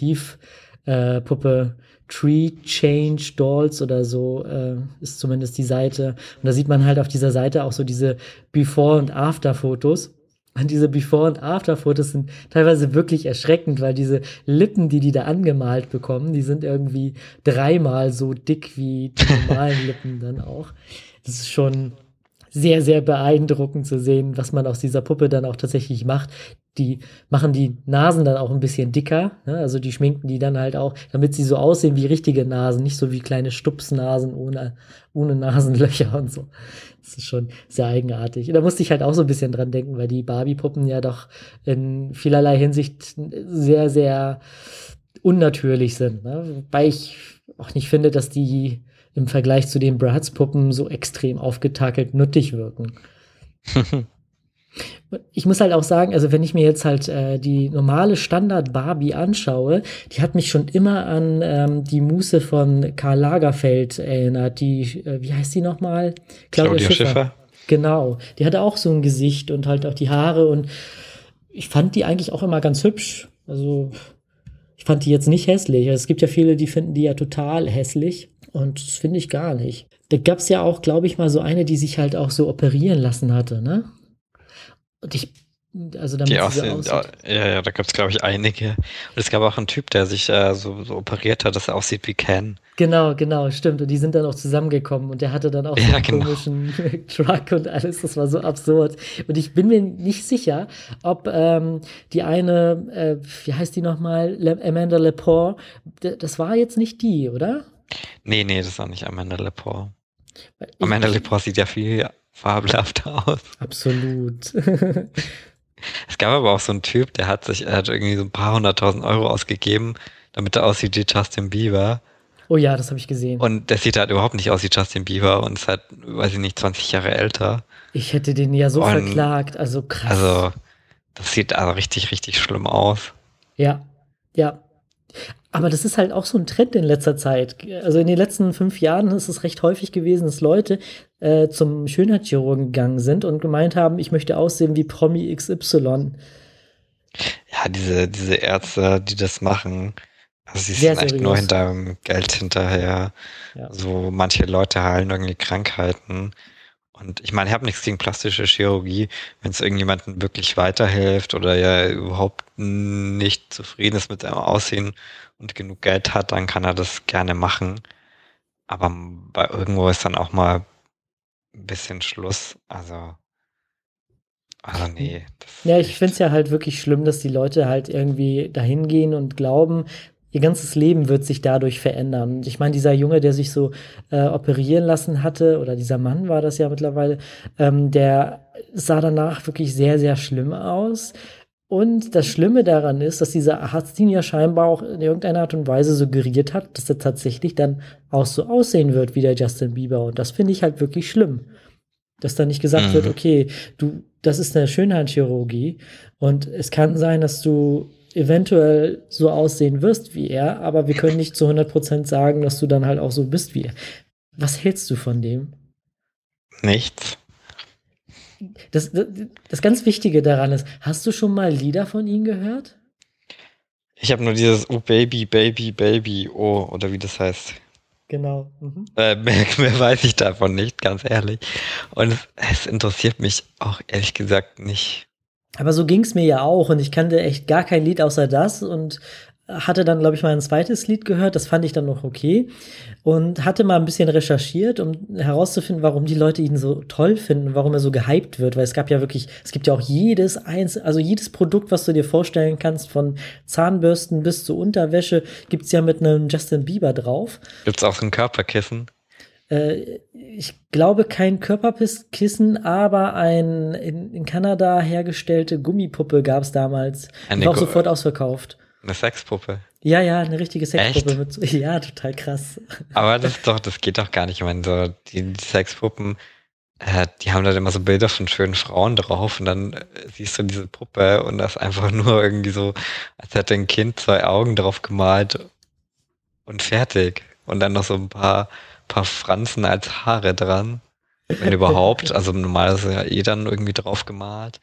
Alternativ-Puppe. Tree Change Dolls oder so ist zumindest die Seite. Und da sieht man halt auf dieser Seite auch so diese Before- und After-Fotos. Und diese Before- und After-Fotos sind teilweise wirklich erschreckend, weil diese Lippen, die da angemalt bekommen, die sind irgendwie 3-mal so dick wie die normalen Lippen dann auch. Das ist schon sehr, sehr beeindruckend zu sehen, was man aus dieser Puppe dann auch tatsächlich macht. Die machen die Nasen dann auch ein bisschen dicker, ne? Also die schminken die dann halt auch, damit sie so aussehen wie richtige Nasen, nicht so wie kleine Stupsnasen ohne Nasenlöcher und so. Das ist schon sehr eigenartig. Und da musste ich halt auch so ein bisschen dran denken, weil die Barbie-Puppen ja doch in vielerlei Hinsicht sehr, sehr unnatürlich sind, ne? Wobei ich auch nicht finde, dass die im Vergleich zu den Bratz-Puppen so extrem aufgetakelt nuttig wirken. Ich muss halt auch sagen, also wenn ich mir jetzt halt die normale Standard-Barbie anschaue, die hat mich schon immer an die Muße von Karl Lagerfeld erinnert. Die, wie heißt die nochmal? Claudia Schiffer. Genau, die hatte auch so ein Gesicht und halt auch die Haare und ich fand die eigentlich auch immer ganz hübsch. Also ich fand die jetzt nicht hässlich. Es gibt ja viele, die finden die ja total hässlich und das finde ich gar nicht. Da gab es ja auch, glaube ich, mal so eine, die sich halt auch so operieren lassen hatte, ne? Und also damit Die sie so aussehen, aussieht. ja, da gab es, glaube ich, einige. Und es gab auch einen Typ, der sich so operiert hat, dass er aussieht wie Ken. Genau, stimmt. Und die sind dann auch zusammengekommen und der hatte dann auch so Ja, einen genau. komischen Truck und alles. Das war so absurd. Und ich bin mir nicht sicher, ob die eine, wie heißt die nochmal? Amanda Lepore, das war jetzt nicht die, oder? Nee, das war nicht Amanda Lepore. Ich, Amanda Lepore sieht ja viel fabelhafter aus. absolut. Es gab aber auch so einen Typ, der hat irgendwie so ein paar 100.000 € ausgegeben, damit er aussieht wie Justin Bieber. Oh ja, das habe ich gesehen. Und der sieht halt überhaupt nicht aus wie Justin Bieber und ist halt, weiß ich nicht, 20 Jahre älter. Ich hätte den ja so Und verklagt. Also krass. also, das sieht also richtig, richtig schlimm aus. Ja, ja. Aber das ist halt auch so ein Trend in letzter Zeit. Also in den letzten 5 Jahren ist es recht häufig gewesen, dass Leute zum Schönheitschirurgen gegangen sind und gemeint haben, ich möchte aussehen wie Promi XY. Ja, diese Ärzte, die das machen, also sie Sehr sind echt nur seriös. hinterm Geld hinterher. Ja. So manche Leute heilen irgendwie Krankheiten. Und ich meine, ich habe nichts gegen plastische Chirurgie, wenn es irgendjemandem wirklich weiterhilft oder ja überhaupt nicht zufrieden ist mit seinem Aussehen und genug Geld hat, dann kann er das gerne machen. Aber bei irgendwo ist dann auch mal ein bisschen Schluss. Also Also nee, das Ja, ist ich finde es echt. ja halt wirklich schlimm, dass die Leute halt irgendwie dahin gehen und glauben, ihr ganzes Leben wird sich dadurch verändern. Und ich meine, dieser Junge, der sich so operieren lassen hatte, oder dieser Mann war das ja mittlerweile, der sah danach wirklich sehr, sehr schlimm aus. Und das Schlimme daran ist, dass dieser Arzt ihn ja scheinbar auch in irgendeiner Art und Weise suggeriert hat, dass er tatsächlich dann auch so aussehen wird wie der Justin Bieber. Und das finde ich halt wirklich schlimm. Dass dann nicht gesagt wird, Mhm. okay, du, das ist eine Schönheitschirurgie und es kann sein, dass du eventuell so aussehen wirst wie er, aber wir können nicht zu 100% sagen, dass du dann halt auch so bist wie er. Was hältst du von dem? Nichts. Das ganz Wichtige daran ist, hast du schon mal Lieder von ihm gehört? Ich habe nur dieses Oh Baby, Baby, Baby, oh, oder wie das heißt. Genau. Mhm. Mehr weiß ich davon nicht, ganz ehrlich. Und es interessiert mich auch ehrlich gesagt nicht. Aber so ging's mir ja auch und ich kannte echt gar kein Lied außer das und hatte dann, glaube ich, mal ein zweites Lied gehört, das fand ich dann noch okay und hatte mal ein bisschen recherchiert, um herauszufinden, warum die Leute ihn so toll finden, warum er so gehypt wird, weil es gab ja wirklich, es gibt ja auch also jedes Produkt, was du dir vorstellen kannst, von Zahnbürsten bis zu Unterwäsche, gibt's ja mit einem Justin Bieber drauf. Gibt's auch so ein Körperkissen? Ich glaube kein Körperkissen, aber in Kanada hergestellte Gummipuppe gab es damals. Die Eine, war auch sofort ausverkauft. eine Sexpuppe. Ja, ja, eine richtige Sexpuppe Echt? mit, ja, total krass. Aber das geht doch gar nicht. Ich meine, so, die Sexpuppen, die haben dann immer so Bilder von schönen Frauen drauf und dann siehst du diese Puppe und das ist einfach nur irgendwie so, als hätte ein Kind zwei Augen drauf gemalt und fertig. Und dann noch so ein paar Fransen als Haare dran. Wenn überhaupt. Also normalerweise ja eh dann irgendwie drauf gemalt.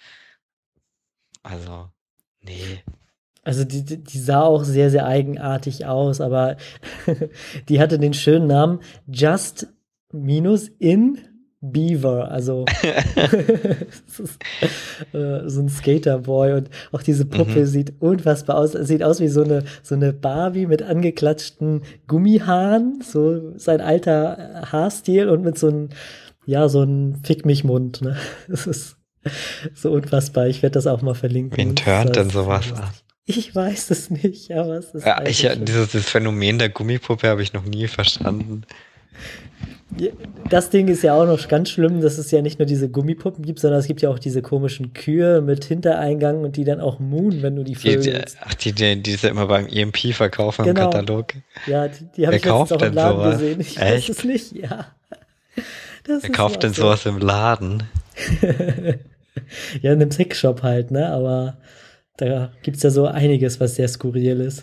Also, nee. Also die sah auch sehr, sehr eigenartig aus, aber die hatte den schönen Namen Just minus in Beaver. Also es ist, so ein Skaterboy und auch diese Mhm. Puppe sieht unfassbar aus. Sieht aus wie so eine Barbie mit angeklatschten Gummihaaren, so sein alter Haarstil und mit ja, so einem Fick mich Mund. Ne? Das ist so unfassbar. Ich werde das auch mal Wen verlinken. turnt Das denn ist sehr sowas an? lustig. Ich weiß es nicht, aber es ist Ja, einfach schön. dieses Phänomen der Gummipuppe habe ich noch nie verstanden. Ja, das Ding ist ja auch noch ganz schlimm, dass es ja nicht nur diese Gummipuppen gibt, sondern es gibt ja auch diese komischen Kühe mit Hintereingang und die dann auch moon, wenn du die vögelst. Die sie immer beim EMP verkaufen im Genau. Katalog. Ja, die habe Wer ich letztens auch kauft im denn Laden sowas? gesehen. Ich weiß es Echt? nicht, ja. Das Wer ist so kauft denn absurd. sowas im Laden? Ja, in einem Sexshop halt, ne? Aber da gibt's ja so einiges, was sehr skurril ist.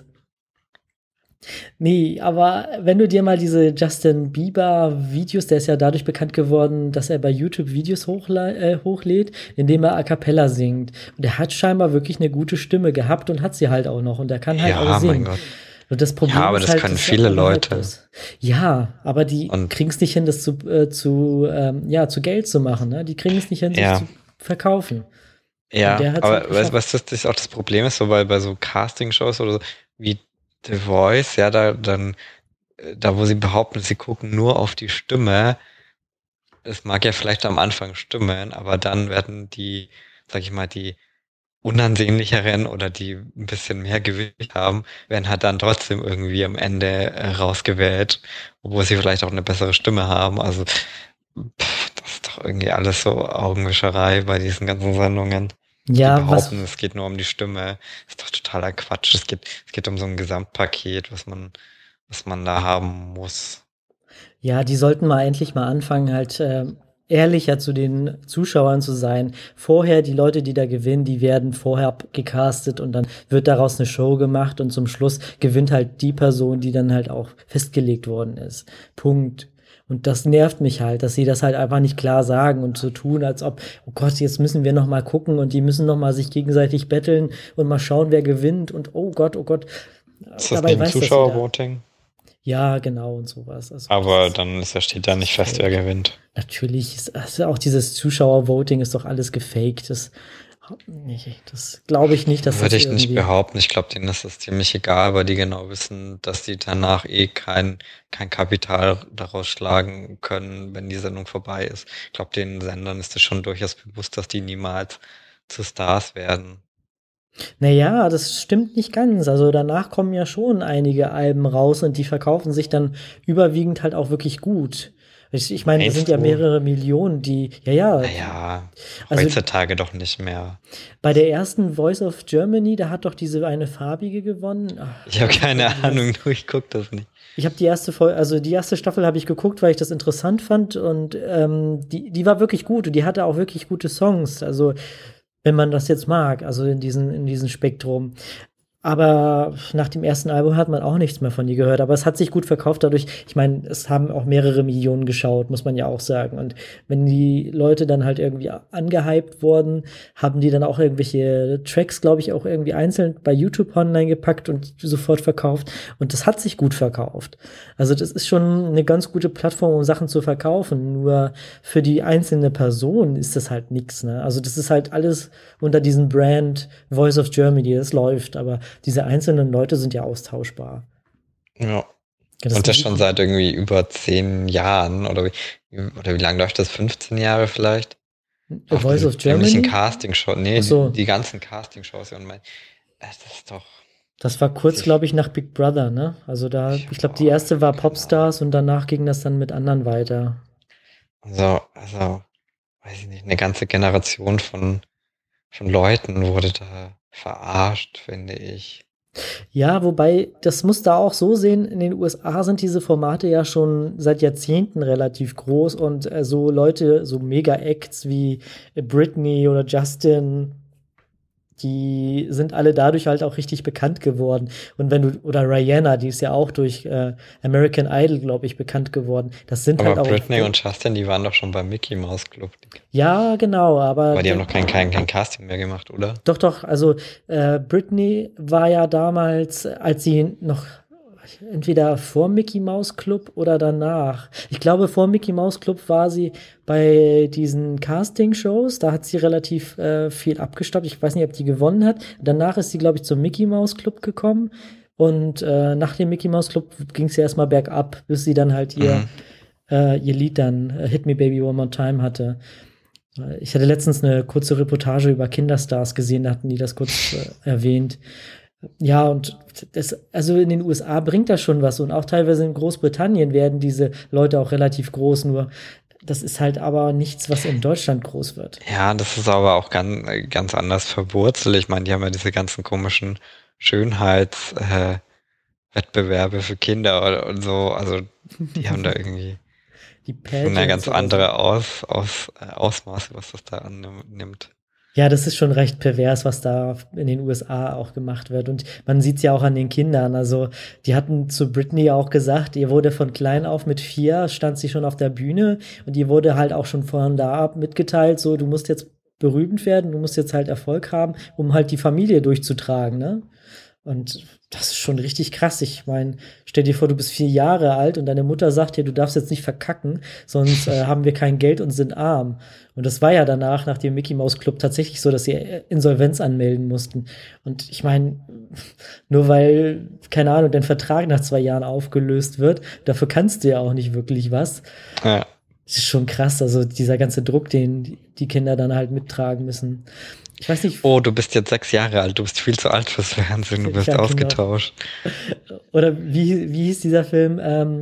Nee, aber wenn du dir mal diese Justin Bieber Videos, der ist ja dadurch bekannt geworden, dass er bei YouTube Videos hochlädt, indem er A cappella singt. Und er hat scheinbar wirklich eine gute Stimme gehabt und hat sie halt auch noch. Und er kann halt auch Ja, mein singen. Gott. Und das Ja, Problem aber ist das halt, können dass er viele overhyped Leute. ist. Ja, aber die Und kriegen es nicht hin, das ja, zu Geld zu machen. Ne? Die kriegen es nicht hin, sich ja, zu verkaufen. Und ja, der hat es halt aber weißt du, geschafft. was das auch das Problem ist, so bei so Casting-Shows oder so, wie The Voice, ja, da wo sie behaupten, sie gucken nur auf die Stimme, es mag ja vielleicht am Anfang stimmen, aber dann werden die, sag ich mal, die unansehnlicheren oder die ein bisschen mehr Gewicht haben, werden halt dann trotzdem irgendwie am Ende rausgewählt, obwohl sie vielleicht auch eine bessere Stimme haben. Also das ist doch irgendwie alles so Augenwischerei bei diesen ganzen Sendungen. Die Ja, behaupten, es geht nur um die Stimme. Ist doch totaler Quatsch. Es geht um so ein Gesamtpaket, was man da haben muss. Ja, die sollten mal endlich mal anfangen, halt ehrlicher zu den Zuschauern zu sein. Vorher, die Leute, die da gewinnen, die werden vorher gecastet und dann wird daraus eine Show gemacht und zum Schluss gewinnt halt die Person, die dann halt auch festgelegt worden ist. Punkt. Und das nervt mich halt, dass sie das halt einfach nicht klar sagen und so tun, als ob, oh Gott, jetzt müssen wir noch mal gucken und die müssen noch mal sich gegenseitig betteln und mal schauen, wer gewinnt und oh Gott, oh Gott. Ist das Dabei nicht ein weiß das jeder. Zuschauervoting? Ja, genau und sowas. Also das Aber ist dann steht da das nicht ist fest, wer fake. gewinnt. Natürlich ist also auch dieses Zuschauervoting ist doch alles gefaked. Das glaube ich nicht, dass Würde das ich nicht irgendwie. behaupten. Ich glaube, denen ist das ziemlich egal, weil die genau wissen, dass die danach eh kein Kapital daraus schlagen können, wenn die Sendung vorbei ist. Ich glaube, den Sendern ist es schon durchaus bewusst, dass die niemals zu Stars werden. Naja, das stimmt nicht ganz. Also danach kommen ja schon einige Alben raus und die verkaufen sich dann überwiegend halt auch wirklich gut. Ich meine, das sind Meinst ja du? mehrere Millionen, ja, Naja, also heutzutage doch nicht mehr. bei der ersten Voice of Germany, da hat doch diese eine farbige gewonnen. Ach, Ich habe weiß nicht mehr, keine wie die Ahnung, heißt. du, ich guck das nicht. Ich habe die erste Folge, also die erste Staffel habe ich geguckt, weil ich das interessant fand und die war wirklich gut und die hatte auch wirklich gute Songs. Also wenn man das jetzt mag, also in diesem Spektrum. Aber nach dem ersten Album hat man auch nichts mehr von ihr gehört. Aber es hat sich gut verkauft dadurch. Ich meine, es haben auch mehrere Millionen geschaut, muss man ja auch sagen. Und wenn die Leute dann halt irgendwie angehypt wurden, haben die dann auch irgendwelche Tracks, glaube ich, auch irgendwie einzeln bei YouTube online gepackt und sofort verkauft. Und das hat sich gut verkauft. Also das ist schon eine ganz gute Plattform, um Sachen zu verkaufen. Nur für die einzelne Person ist das halt nix, ne? Also das ist halt alles unter diesem Brand Voice of Germany, das läuft. Aber diese einzelnen Leute sind ja austauschbar. Ja. Ja, das Und das schon Musik seit irgendwie über 10 Jahren oder wie lange läuft das? 15 Jahre vielleicht? Auch Voice diese of dämlichen Germany? Castingshows, nee, Ach so, die ganzen Castingshows und das ist doch das war kurz, sich, glaube ich, nach Big Brother, ne? Also da, ich glaube, die boah, erste war keine Ahnung. Popstars und danach ging das dann mit anderen weiter. Also, weiß ich nicht, eine ganze Generation von Leuten wurde da verarscht, finde ich. Ja, wobei, das muss da auch so sehen, in den USA sind diese Formate ja schon seit Jahrzehnten relativ groß und so Leute, so Mega-Acts wie Britney oder Justin, die sind alle dadurch halt auch richtig bekannt geworden. Und wenn du, oder Rihanna, die ist ja auch durch American Idol, glaube ich, bekannt geworden. Das sind Aber halt auch, Britney und Justin, die waren doch schon beim Mickey Mouse Club. ja, genau, aber Aber die haben noch kein Casting mehr gemacht, oder? doch, also Britney war ja damals, als sie noch entweder vor Mickey Mouse Club oder danach. Ich glaube, vor Mickey Mouse Club war sie bei diesen Casting-Shows. Da hat sie relativ viel abgestaubt. Ich weiß nicht, ob die gewonnen hat. Danach ist sie, glaube ich, zum Mickey Mouse Club gekommen. Und nach dem Mickey Mouse Club ging es ja erstmal bergab, bis sie dann halt Mhm. ihr Lied dann Hit Me Baby One More Time hatte. Ich hatte letztens eine kurze Reportage über Kinderstars gesehen, da hatten die das kurz erwähnt. Ja, und also in den USA bringt das schon was und auch teilweise in Großbritannien werden diese Leute auch relativ groß, nur das ist halt aber nichts, was in Deutschland groß wird. Ja, das ist aber auch ganz anders verwurzelt. Ich meine, die haben ja diese ganzen komischen Schönheitswettbewerbe Wettbewerbe für Kinder und so. Also die haben da irgendwie Die eine Pageants ganz oder so. andere Ausmaße, was das da annimmt. Ja, das ist schon recht pervers, was da in den USA auch gemacht wird. Und man sieht es ja auch an den Kindern. Also, die hatten zu Britney auch gesagt, ihr wurde von klein auf mit 4, stand sie schon auf der Bühne und ihr wurde halt auch schon von da ab mitgeteilt, so, du musst jetzt berühmt werden, du musst jetzt halt Erfolg haben, um halt die Familie durchzutragen, ne? Und das ist schon richtig krass. Ich meine, stell dir vor, du bist 4 Jahre alt und deine Mutter sagt dir, du darfst jetzt nicht verkacken, sonst haben wir kein Geld und sind arm. Und das war ja danach, nach dem Mickey Mouse Club, tatsächlich so, dass sie Insolvenz anmelden mussten. Und ich meine, nur weil, keine Ahnung, dein Vertrag nach 2 Jahren aufgelöst wird, dafür kannst du ja auch nicht wirklich was. Ja. Das ist schon krass, also dieser ganze Druck, den die Kinder dann halt mittragen müssen. Ich weiß nicht, Oh, du bist jetzt 6 Jahre alt, du bist viel zu alt fürs Fernsehen, du wirst ja, genau. ausgetauscht. Oder wie hieß dieser Film?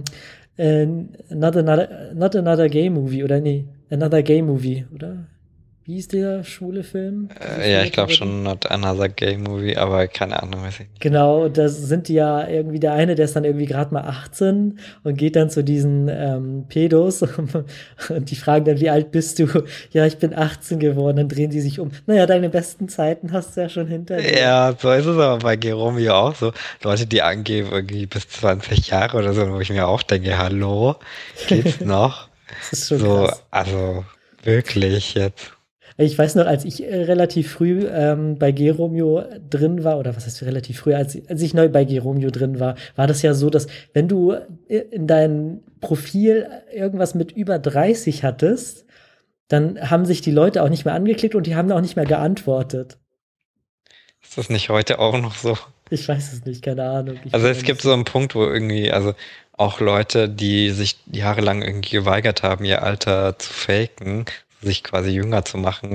Not another Gay Movie, oder nee, Another Gay Movie, oder? Wie hieß der schwule Film? Diese Ja, schwule ich glaube Parodie? schon Not Another Gay Movie, aber keine Ahnung, weiß ich nicht. Genau, da sind die ja irgendwie, der eine, der ist dann irgendwie gerade mal 18 und geht dann zu diesen Pedos und die fragen dann, wie alt bist du? Ja, ich bin 18 geworden, dann drehen die sich um. Naja, deine besten Zeiten hast du ja schon hinter dir. Ja, so ist es aber bei Geromeo auch so. Leute, die angeben irgendwie bis 20 Jahre oder so, wo ich mir auch denke, hallo, geht's noch? Das ist schon So, krass. also wirklich jetzt. Ich weiß noch, als ich relativ früh bei Geromeo drin war, oder was heißt relativ früh, als ich neu bei Geromeo drin war, war das ja so, dass wenn du in deinem Profil irgendwas mit über 30 hattest, dann haben sich die Leute auch nicht mehr angeklickt und die haben auch nicht mehr geantwortet. Ist das nicht heute auch noch so? Ich weiß es nicht, keine Ahnung. Ich Also bin da es nicht gibt so. so einen Punkt, wo irgendwie, also auch Leute, die sich jahrelang irgendwie geweigert haben, ihr Alter zu faken, sich quasi jünger zu machen,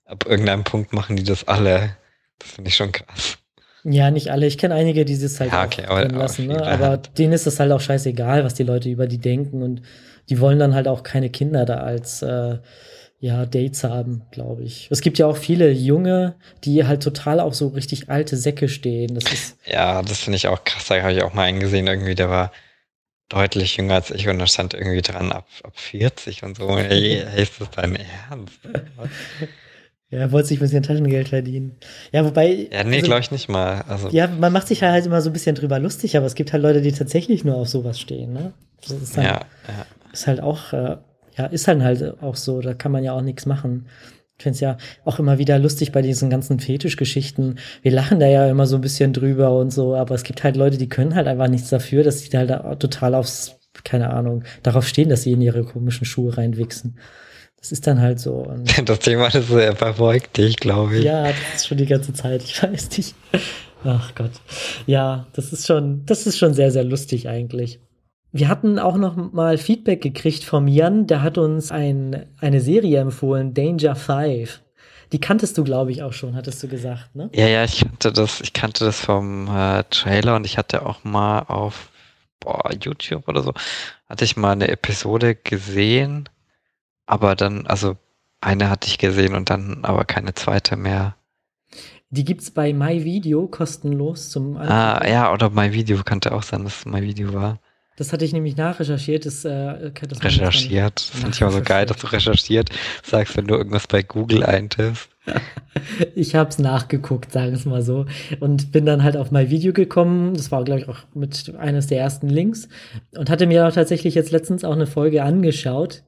ab irgendeinem Punkt machen die das alle. Das finde ich schon krass. Ja, nicht alle. Ich kenne einige, die das halt Ja, auch okay, drin aber lassen, ne? viele Aber halt. denen ist das halt auch scheißegal, was die Leute über die denken und die wollen dann halt auch keine Kinder da als ja, Dates haben, glaube ich. Es gibt ja auch viele Junge, die halt total auf so richtig alte Säcke stehen. Das ist, Ja, das finde ich auch krass. Da habe ich auch mal einen gesehen, irgendwie, der war deutlich jünger als ich und da stand irgendwie dran ab 40 und so. Hey, ist das dein Ernst? Was? ja, er wollte sich ein bisschen Taschengeld verdienen. Ja, wobei, Ja, nee, also, glaube ich nicht mal. Also, ja, man macht sich halt immer so ein bisschen drüber lustig, aber es gibt halt Leute, die tatsächlich nur auf sowas stehen, ne? Das ist dann, ja, ja. ist halt auch, ja, ist dann halt auch so, da kann man ja auch nichts machen. Ich finde es ja auch immer wieder lustig bei diesen ganzen Fetischgeschichten. Wir lachen da ja immer so ein bisschen drüber und so, aber es gibt halt Leute, die können halt einfach nichts dafür, dass sie da halt total aufs, keine Ahnung, darauf stehen, dass sie in ihre komischen Schuhe reinwichsen. Das ist dann halt so. Und Das Thema, das verfolgt dich, glaube ich. ja, das ist schon die ganze Zeit, ich weiß nicht. Ach Gott. Ja, das ist schon sehr, sehr lustig eigentlich. Wir hatten auch noch mal Feedback gekriegt vom Jan, der hat uns eine Serie empfohlen, Danger Five. Die kanntest du, glaube ich, auch schon, hattest du gesagt, ne? Ja, ja, ich kannte das vom Trailer und ich hatte auch mal auf YouTube oder so, hatte ich mal eine Episode gesehen, aber dann, also eine hatte ich gesehen und dann aber keine zweite mehr. Die gibt's bei MyVideo kostenlos zum Ah, Angucken. ja, oder My Video könnte auch sein, dass es My Video war. Das hatte ich nämlich nachrecherchiert, das man nicht Recherchiert. Finde ich immer so geil, dass nachrecherchiert. du recherchiert sagst, wenn du irgendwas bei Google eintippst. Ich habe es nachgeguckt, sagen wir es mal so, und bin dann halt auf mein Video gekommen. Das war, glaube ich, auch mit eines der ersten Links und hatte mir auch tatsächlich jetzt letztens auch eine Folge angeschaut.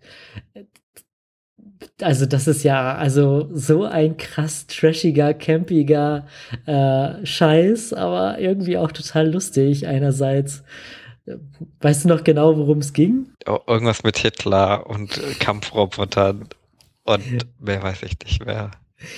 Also das ist ja also so ein krass trashiger, campiger Scheiß, aber irgendwie auch total lustig einerseits. Weißt du noch genau, worum es ging? Irgendwas mit Hitler und Kampfrobotern und wer weiß ich nicht mehr.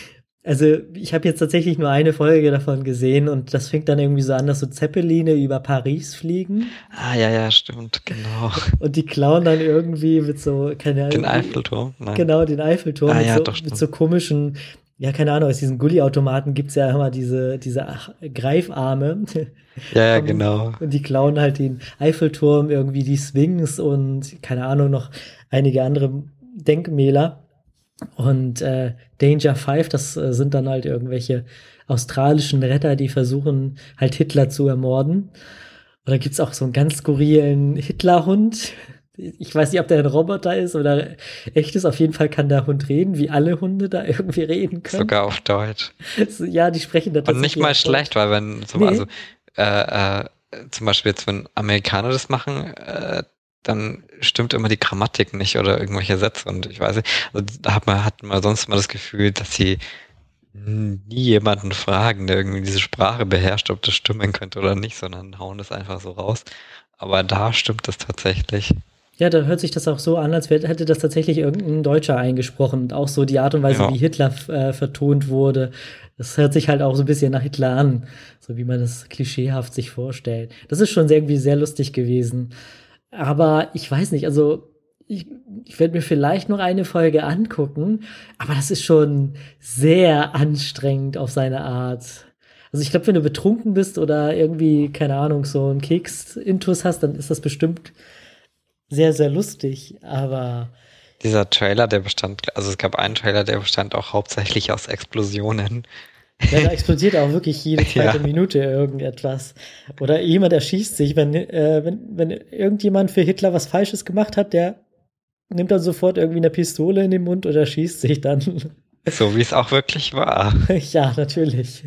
Also, ich habe jetzt tatsächlich nur eine Folge davon gesehen und das fängt dann irgendwie so an, dass so Zeppeline über Paris fliegen Ah, ja, ja, stimmt, genau. und die klauen dann irgendwie mit so, keine Den Ahnung, Eiffelturm? Nein. genau, den Eiffelturm Ah, ja, doch, mit so stimmt. komischen, ja, keine Ahnung, aus diesen Gully-Automaten gibt's ja immer diese Greifarme. Ja, ja, genau. Und die klauen halt den Eiffelturm, irgendwie die Sphinx und keine Ahnung, noch einige andere Denkmäler. Und Danger Five, das sind dann halt irgendwelche australischen Retter, die versuchen halt Hitler zu ermorden. Und da gibt's auch so einen ganz skurrilen Hitlerhund. Ich weiß nicht, ob der ein Roboter ist oder echt ist. Auf jeden Fall kann der Hund reden, wie alle Hunde da irgendwie reden können. Sogar auf Deutsch. Ja, die sprechen da Und nicht tatsächlich mal auf Deutsch. schlecht, weil wenn so, also Nee, äh, äh, zum Beispiel jetzt, wenn Amerikaner das machen, dann stimmt immer die Grammatik nicht oder irgendwelche Sätze und ich weiß nicht, also da hat man sonst mal das Gefühl, dass sie nie jemanden fragen, der irgendwie diese Sprache beherrscht, ob das stimmen könnte oder nicht, sondern hauen das einfach so raus. Aber da stimmt das tatsächlich. ja, da hört sich das auch so an, als hätte das tatsächlich irgendein Deutscher eingesprochen. Und auch so die Art und Weise, Ja. wie Hitler vertont wurde. Das hört sich halt auch so ein bisschen nach Hitler an. So wie man das klischeehaft sich vorstellt. Das ist schon irgendwie sehr lustig gewesen. Aber ich weiß nicht, also ich, ich werde mir vielleicht noch eine Folge angucken, aber das ist schon sehr anstrengend auf seine Art. Also ich glaube, wenn du betrunken bist oder irgendwie, keine Ahnung, so einen Keks-Intus hast, dann ist das bestimmt sehr, sehr lustig, aber Dieser Trailer, der bestand, also es gab einen Trailer, der bestand auch hauptsächlich aus Explosionen. ja, da explodiert auch wirklich jede zweite Ja, Minute irgendetwas. Oder jemand erschießt sich, wenn irgendjemand für Hitler was Falsches gemacht hat, der nimmt dann sofort irgendwie eine Pistole in den Mund oder schießt sich dann. so wie es auch wirklich war. Ja, natürlich.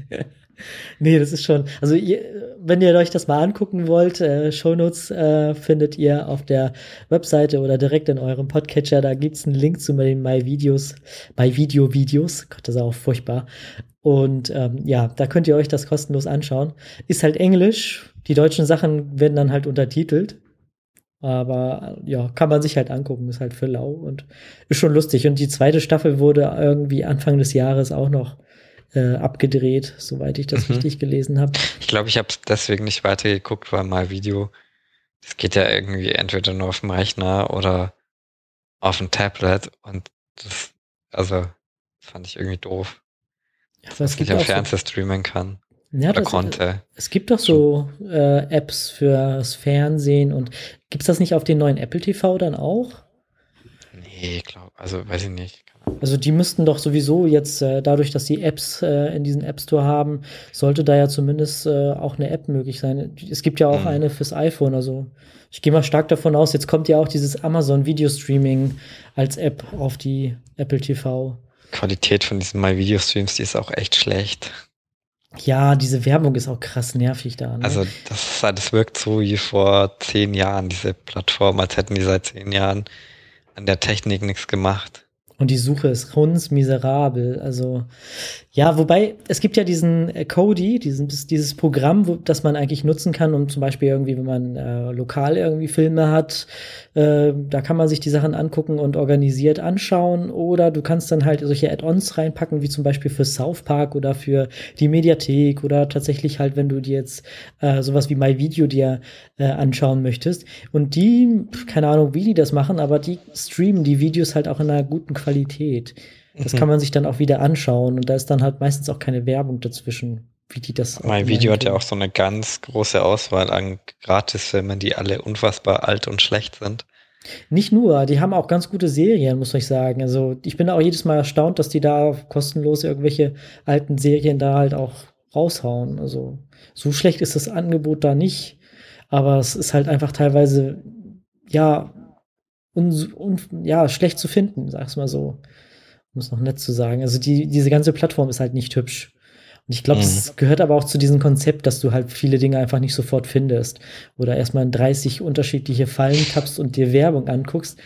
Nee, das ist schon. Also, wenn ihr euch das mal angucken wollt, Shownotes findet ihr auf der Webseite oder direkt in eurem Podcatcher. Da gibt's einen Link zu den My Video-Videos. Gott, das ist auch furchtbar. Und ja, da könnt ihr euch das kostenlos anschauen. Ist halt Englisch. Die deutschen Sachen werden dann halt untertitelt. Aber ja, kann man sich halt angucken. Ist halt für lau und ist schon lustig. Und die zweite Staffel wurde irgendwie Anfang des Jahres auch noch abgedreht, soweit ich das Mhm. richtig gelesen habe. Ich glaube, ich habe deswegen nicht weitergeguckt, weil mal Video, das geht ja irgendwie entweder nur auf dem Rechner oder auf dem Tablet und das, also Das fand ich irgendwie doof, Ja, dass aber man es es nicht gibt am auch so, Fernseher streamen kann. ja, Oder konnte. es gibt doch Schon. so Apps fürs Fernsehen und gibt's das nicht auf den neuen Apple TV dann auch? Nee, also weiß ich nicht. Keine Ahnung. Also die müssten doch sowieso jetzt, dadurch, dass die Apps in diesen App Store haben, sollte da ja zumindest auch eine App möglich sein. Es gibt ja auch Hm. eine fürs iPhone. Also ich gehe mal stark davon aus, jetzt kommt ja auch dieses Amazon Video Streaming als App auf die Apple TV. Qualität von diesen My Video Streams, die ist auch echt schlecht. Ja, diese Werbung ist auch krass nervig da, ne? Also das wirkt so wie vor 10 Jahren, diese Plattform, als hätten die seit 10 Jahren an der Technik nichts gemacht. Und die Suche ist hundsmiserabel. Also, ja, wobei, es gibt ja diesen Kodi, dieses Programm, das man eigentlich nutzen kann, um zum Beispiel irgendwie, wenn man lokal irgendwie Filme hat, da kann man sich die Sachen angucken und organisiert anschauen. Oder du kannst dann halt solche Add-ons reinpacken, wie zum Beispiel für South Park oder für die Mediathek oder tatsächlich halt, wenn du dir jetzt sowas wie MyVideo dir anschauen möchtest. Und die, keine Ahnung, wie die das machen, aber die streamen die Videos halt auch in einer guten Qualität. Das kann man sich dann auch wieder anschauen und da ist dann halt meistens auch keine Werbung dazwischen, wie die das auch My immer Video hat ja hinkriegen. auch so eine ganz große Auswahl an Gratisfilmen, die alle unfassbar alt und schlecht sind. Nicht nur, die haben auch ganz gute Serien, muss ich sagen. Also ich bin auch jedes Mal erstaunt, dass die da kostenlos irgendwelche alten Serien da halt auch raushauen. Also so schlecht ist das Angebot da nicht, aber es ist halt einfach teilweise, ja, ja, schlecht zu finden, sag's mal so. Um es noch nett zu sagen. Also diese ganze Plattform ist halt nicht hübsch. Und ich glaube, Mhm. das gehört aber auch zu diesem Konzept, dass du halt viele Dinge einfach nicht sofort findest. Oder erstmal in 30 unterschiedliche Fallen tappst und dir Werbung anguckst.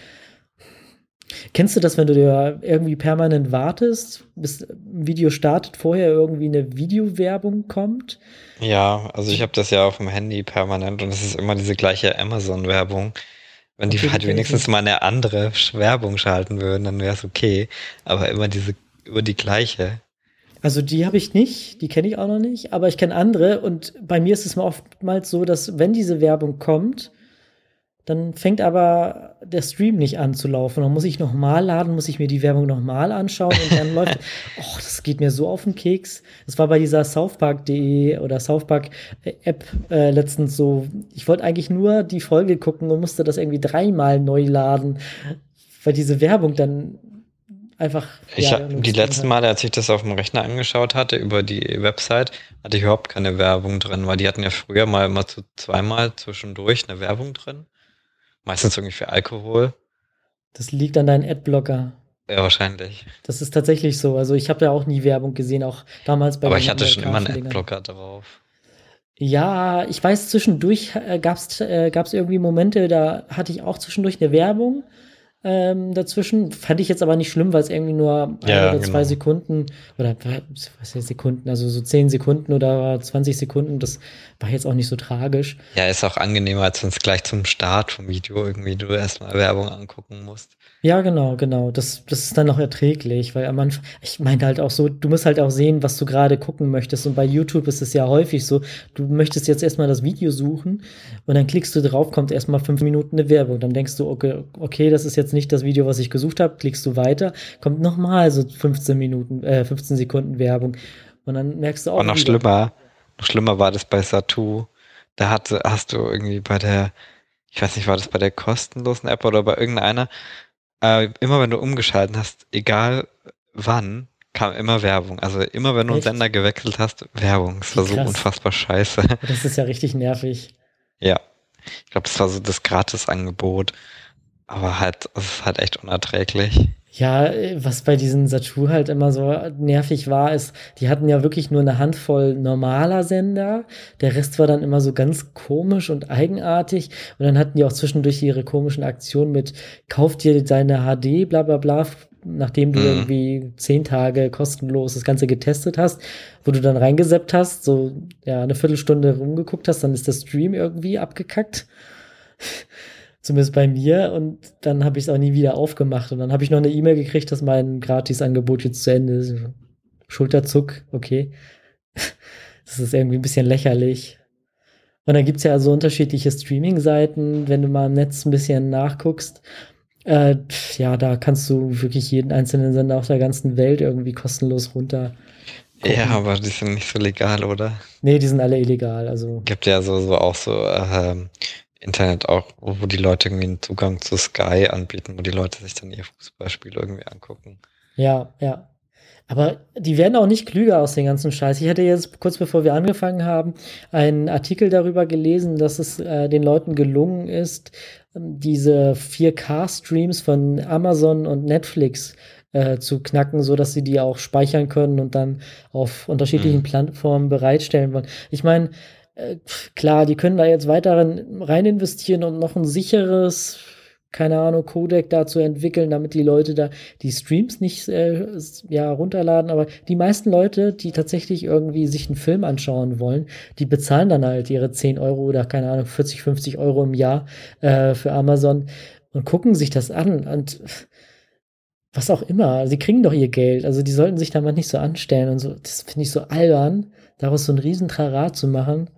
Kennst du das, wenn du dir irgendwie permanent wartest, bis ein Video startet, vorher irgendwie eine Videowerbung kommt? Ja, also ich habe das ja auf dem Handy permanent und es ist immer diese gleiche Amazon-Werbung. Wenn die Okay, die halt kenne ich wenigstens nicht. mal eine andere Werbung schalten würden, dann wäre es okay. Aber über die gleiche. Also die habe ich nicht, die kenne ich auch noch nicht, aber ich kenne andere und bei mir ist es mal oftmals so, dass wenn diese Werbung kommt, dann fängt aber der Stream nicht an zu laufen. Dann muss ich nochmal laden, muss ich mir die Werbung nochmal anschauen und dann läuft. Och, das geht mir so auf den Keks. Das war bei dieser Southpark.de oder Southpark-App letztens so. Ich wollte eigentlich nur die Folge gucken und musste das irgendwie dreimal neu laden, weil diese Werbung dann einfach ja nur Die zu tun letzten hat. Male, als ich das auf dem Rechner angeschaut hatte, über die Website, hatte ich überhaupt keine Werbung drin, weil die hatten ja früher mal immer zweimal zwischendurch eine Werbung drin. Meistens irgendwie für Alkohol. Das liegt an deinen Adblocker. Ja, wahrscheinlich. Das ist tatsächlich so. Also ich habe ja auch nie Werbung gesehen, auch damals bei Aber den ich hatte schon immer einen amerikanischen Dingern. Adblocker drauf. Ja, ich weiß, zwischendurch gab's irgendwie Momente, da hatte ich auch zwischendurch eine Werbung dazwischen. Fand ich jetzt aber nicht schlimm, weil es irgendwie nur ein Ja, oder zwei genau. Sekunden oder was heißt Sekunden, also so 10 Sekunden oder 20 Sekunden, das war jetzt auch nicht so tragisch. Ja, ist auch angenehmer, als wenn es gleich zum Start vom Video irgendwie du erstmal Werbung angucken musst. Ja, genau, genau. Das ist dann noch erträglich, weil am Anfang, ich meine halt auch so, du musst halt auch sehen, was du gerade gucken möchtest. Und bei YouTube ist es ja häufig so, du möchtest jetzt erstmal das Video suchen und dann klickst du drauf, kommt erstmal 5 Minuten eine Werbung. Dann denkst du, okay, das ist jetzt nicht das Video, was ich gesucht habe, klickst du weiter, kommt nochmal so 15 Sekunden Werbung. Und dann merkst du Aber auch wieder, noch schlimmer war das bei Satu. Hast du irgendwie ich weiß nicht, war das bei der kostenlosen App oder bei irgendeiner, immer wenn du umgeschalten hast, egal wann, kam immer Werbung. Also immer wenn du einen echt, Sender gewechselt hast, Werbung. Es wie war so krass. unfassbar scheiße. Das ist ja richtig nervig. Ja, ich glaube, das war so das Gratisangebot. Aber halt, es ist halt echt unerträglich. Ja, was bei diesen Satu halt immer so nervig war, ist, die hatten ja wirklich nur eine Handvoll normaler Sender. Der Rest war dann immer so ganz komisch und eigenartig. Und dann hatten die auch zwischendurch ihre komischen Aktionen mit Kauf dir deine HD, bla bla bla, nachdem du Mhm. irgendwie 10 Tage kostenlos das Ganze getestet hast, wo du dann reingesappt hast, so ja, eine Viertelstunde rumgeguckt hast, dann ist der Stream irgendwie abgekackt. Zumindest bei mir. Und dann habe ich es auch nie wieder aufgemacht. Und dann habe ich noch eine E-Mail gekriegt, dass mein Gratis-Angebot jetzt zu Ende ist. Schulterzuck, okay. Das ist irgendwie ein bisschen lächerlich. Und dann gibt's ja so unterschiedliche Streaming-Seiten, wenn du mal im Netz ein bisschen nachguckst. Ja, da kannst du wirklich jeden einzelnen Sender auf der ganzen Welt irgendwie kostenlos runter Ja, gucken. aber die sind nicht so legal, oder? Nee, die sind alle illegal. Also, Gibt ja so auch so Internet auch, wo die Leute irgendwie einen Zugang zu Sky anbieten, wo die Leute sich dann ihr Fußballspiel irgendwie angucken. ja, ja. Aber die werden auch nicht klüger aus den ganzen Scheiß. Ich hatte jetzt kurz bevor wir angefangen haben, einen Artikel darüber gelesen, dass es den Leuten gelungen ist, diese 4K-Streams von Amazon und Netflix zu knacken, so dass sie die auch speichern können und dann auf unterschiedlichen Mhm. Plattformen bereitstellen wollen. Ich meine, klar, die können da jetzt weiter rein investieren, um noch ein sicheres, keine Ahnung, Codec da zu entwickeln, damit die Leute da die Streams nicht ja, runterladen. Aber die meisten Leute, die tatsächlich irgendwie sich einen Film anschauen wollen, die bezahlen dann halt ihre 10 Euro oder keine Ahnung, 40, 50 Euro im Jahr für Amazon und gucken sich das an. Und was auch immer, sie kriegen doch ihr Geld. Also die sollten sich da mal nicht so anstellen und so. Das finde ich so albern, daraus so ein riesen Trara zu machen.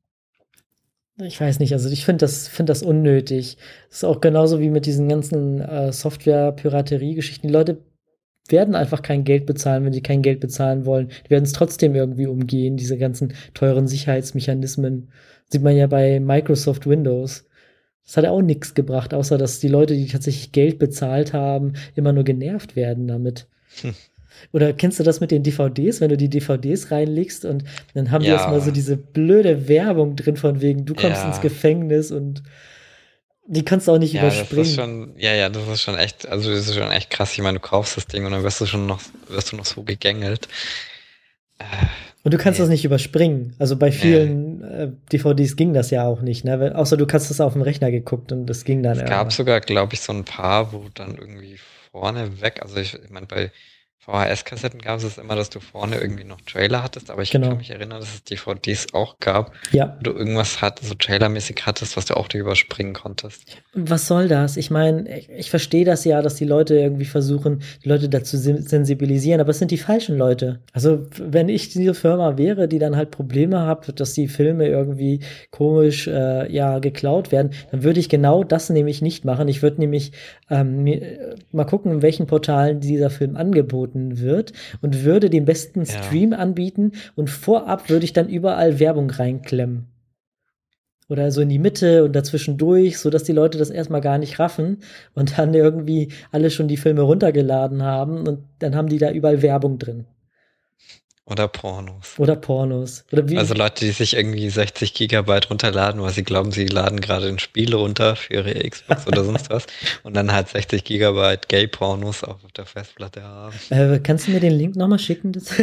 Ich weiß nicht, also ich finde das unnötig. Das ist auch genauso wie mit diesen ganzen Software-Piraterie-Geschichten. Die Leute werden einfach kein Geld bezahlen, wenn sie kein Geld bezahlen wollen. Die werden es trotzdem irgendwie umgehen, diese ganzen teuren Sicherheitsmechanismen. Sieht man ja bei Microsoft Windows. Das hat ja auch nichts gebracht, außer dass die Leute, die tatsächlich Geld bezahlt haben, immer nur genervt werden damit. Hm. Oder kennst du das mit den DVDs, wenn du die DVDs reinlegst und dann haben die erstmal so Ja, diese blöde Werbung drin von wegen, du kommst ins ja, Gefängnis und die kannst du auch nicht ja, das ist überspringen. schon, ja, das ist schon echt, also das ist schon echt krass. Ich meine, du kaufst das Ding und dann wirst du noch so gegängelt. Äh, Und du kannst das nee, nicht überspringen. Also bei nee. vielen DVDs ging das ja auch nicht, ne? Außer du hast das auf dem Rechner geguckt und das ging dann Es gab irgendwann. sogar, glaube ich, so ein paar, wo dann irgendwie vorne weg, also ich meine, bei VHS-Kassetten gab es immer, dass du vorne irgendwie noch Trailer hattest, aber ich kann Genau. mich erinnern, dass es DVDs auch gab, Ja. wo du irgendwas so Trailermäßig hattest, was du auch nicht überspringen konntest. Was soll das? Ich meine, ich verstehe das ja, dass die Leute irgendwie versuchen, die Leute dazu sensibilisieren, aber es sind die falschen Leute. Also, wenn ich diese Firma wäre, die dann halt Probleme hat, dass die Filme irgendwie komisch ja geklaut werden, dann würde ich genau das nämlich nicht machen. Ich würde nämlich mal gucken, in welchen Portalen dieser Film angeboten wird und würde den besten Ja. Stream anbieten und vorab würde ich dann überall Werbung reinklemmen oder so in die Mitte und dazwischen durch, so dass die Leute das erstmal gar nicht raffen und dann irgendwie alle schon die Filme runtergeladen haben und dann haben die da überall Werbung drin. Oder Pornos. Oder Pornos. Oder Also wie, Leute, die sich irgendwie 60 Gigabyte runterladen, weil sie glauben, sie laden gerade ein Spiel runter für ihre Xbox oder sonst was und dann halt 60 Gigabyte Gay-Pornos auch auf der Festplatte haben. kannst du mir den Link nochmal schicken? Das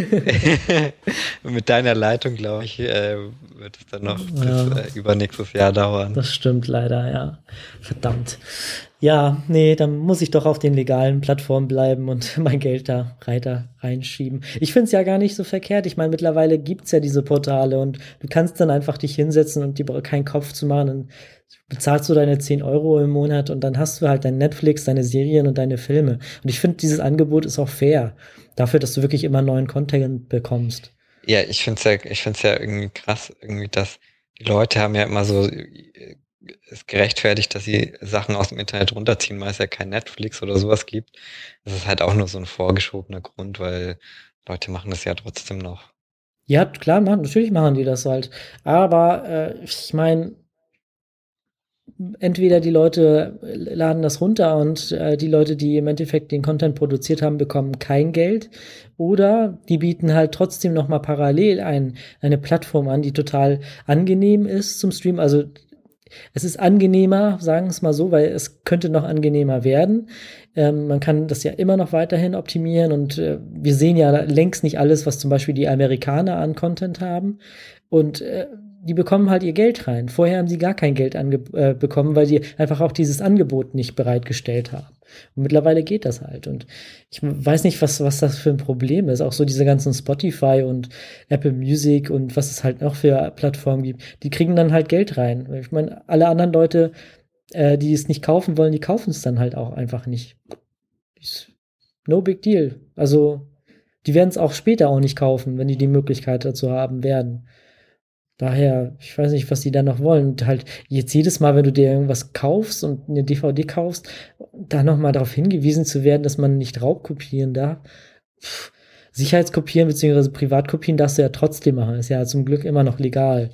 Mit deiner Leitung, glaube ich, wird es dann noch bis ja, übernächstes Jahr dauern. das stimmt leider, ja. Verdammt. Ja, nee, dann muss ich doch auf den legalen Plattformen bleiben und mein Geld da weiter reinschieben. Ich finde es ja gar nicht so verkehrt. Ich meine, mittlerweile gibt's ja diese Portale und du kannst dann einfach dich hinsetzen und dir keinen Kopf zu machen. Dann bezahlst du deine 10 Euro im Monat und dann hast du halt dein Netflix, deine Serien und deine Filme. Und ich finde, dieses Angebot ist auch fair. Dafür, dass du wirklich immer neuen Content bekommst. Ja, ich find's ja irgendwie krass, irgendwie, dass die Leute haben ja immer so es gerechtfertigt, dass sie Sachen aus dem Internet runterziehen, weil es ja kein Netflix oder sowas gibt. Das ist halt auch nur so ein vorgeschobener Grund, weil Leute machen das ja trotzdem noch. Ja, klar, natürlich machen die das halt. Aber ich meine, entweder die Leute laden das runter und die Leute, die im Endeffekt den Content produziert haben, bekommen kein Geld, oder die bieten halt trotzdem noch mal parallel eine Plattform an, die total angenehm ist zum Stream. Also es ist angenehmer, sagen wir es mal so, weil es könnte noch angenehmer werden. Man kann das ja immer noch weiterhin optimieren und wir sehen ja längst nicht alles, was zum Beispiel die Amerikaner an Content haben. Und die bekommen halt ihr Geld rein. Vorher haben sie gar kein Geld bekommen, weil sie einfach auch dieses Angebot nicht bereitgestellt haben. Und mittlerweile geht das halt. Und ich weiß nicht, was das für ein Problem ist. Auch so diese ganzen Spotify und Apple Music und was es halt noch für Plattformen gibt, die kriegen dann halt Geld rein. Ich meine, alle anderen Leute, die es nicht kaufen wollen, die kaufen es dann halt auch einfach nicht. Ist no big deal. Also, die werden es auch später auch nicht kaufen, wenn die die Möglichkeit dazu haben werden. Daher, ich weiß nicht, was die da noch wollen. Und halt jetzt jedes Mal, wenn du dir irgendwas kaufst und eine DVD kaufst, da nochmal darauf hingewiesen zu werden, dass man nicht Raubkopieren darf. Pff, Sicherheitskopieren bzw. Privatkopien darfst du ja trotzdem machen. Ist ja zum Glück immer noch legal.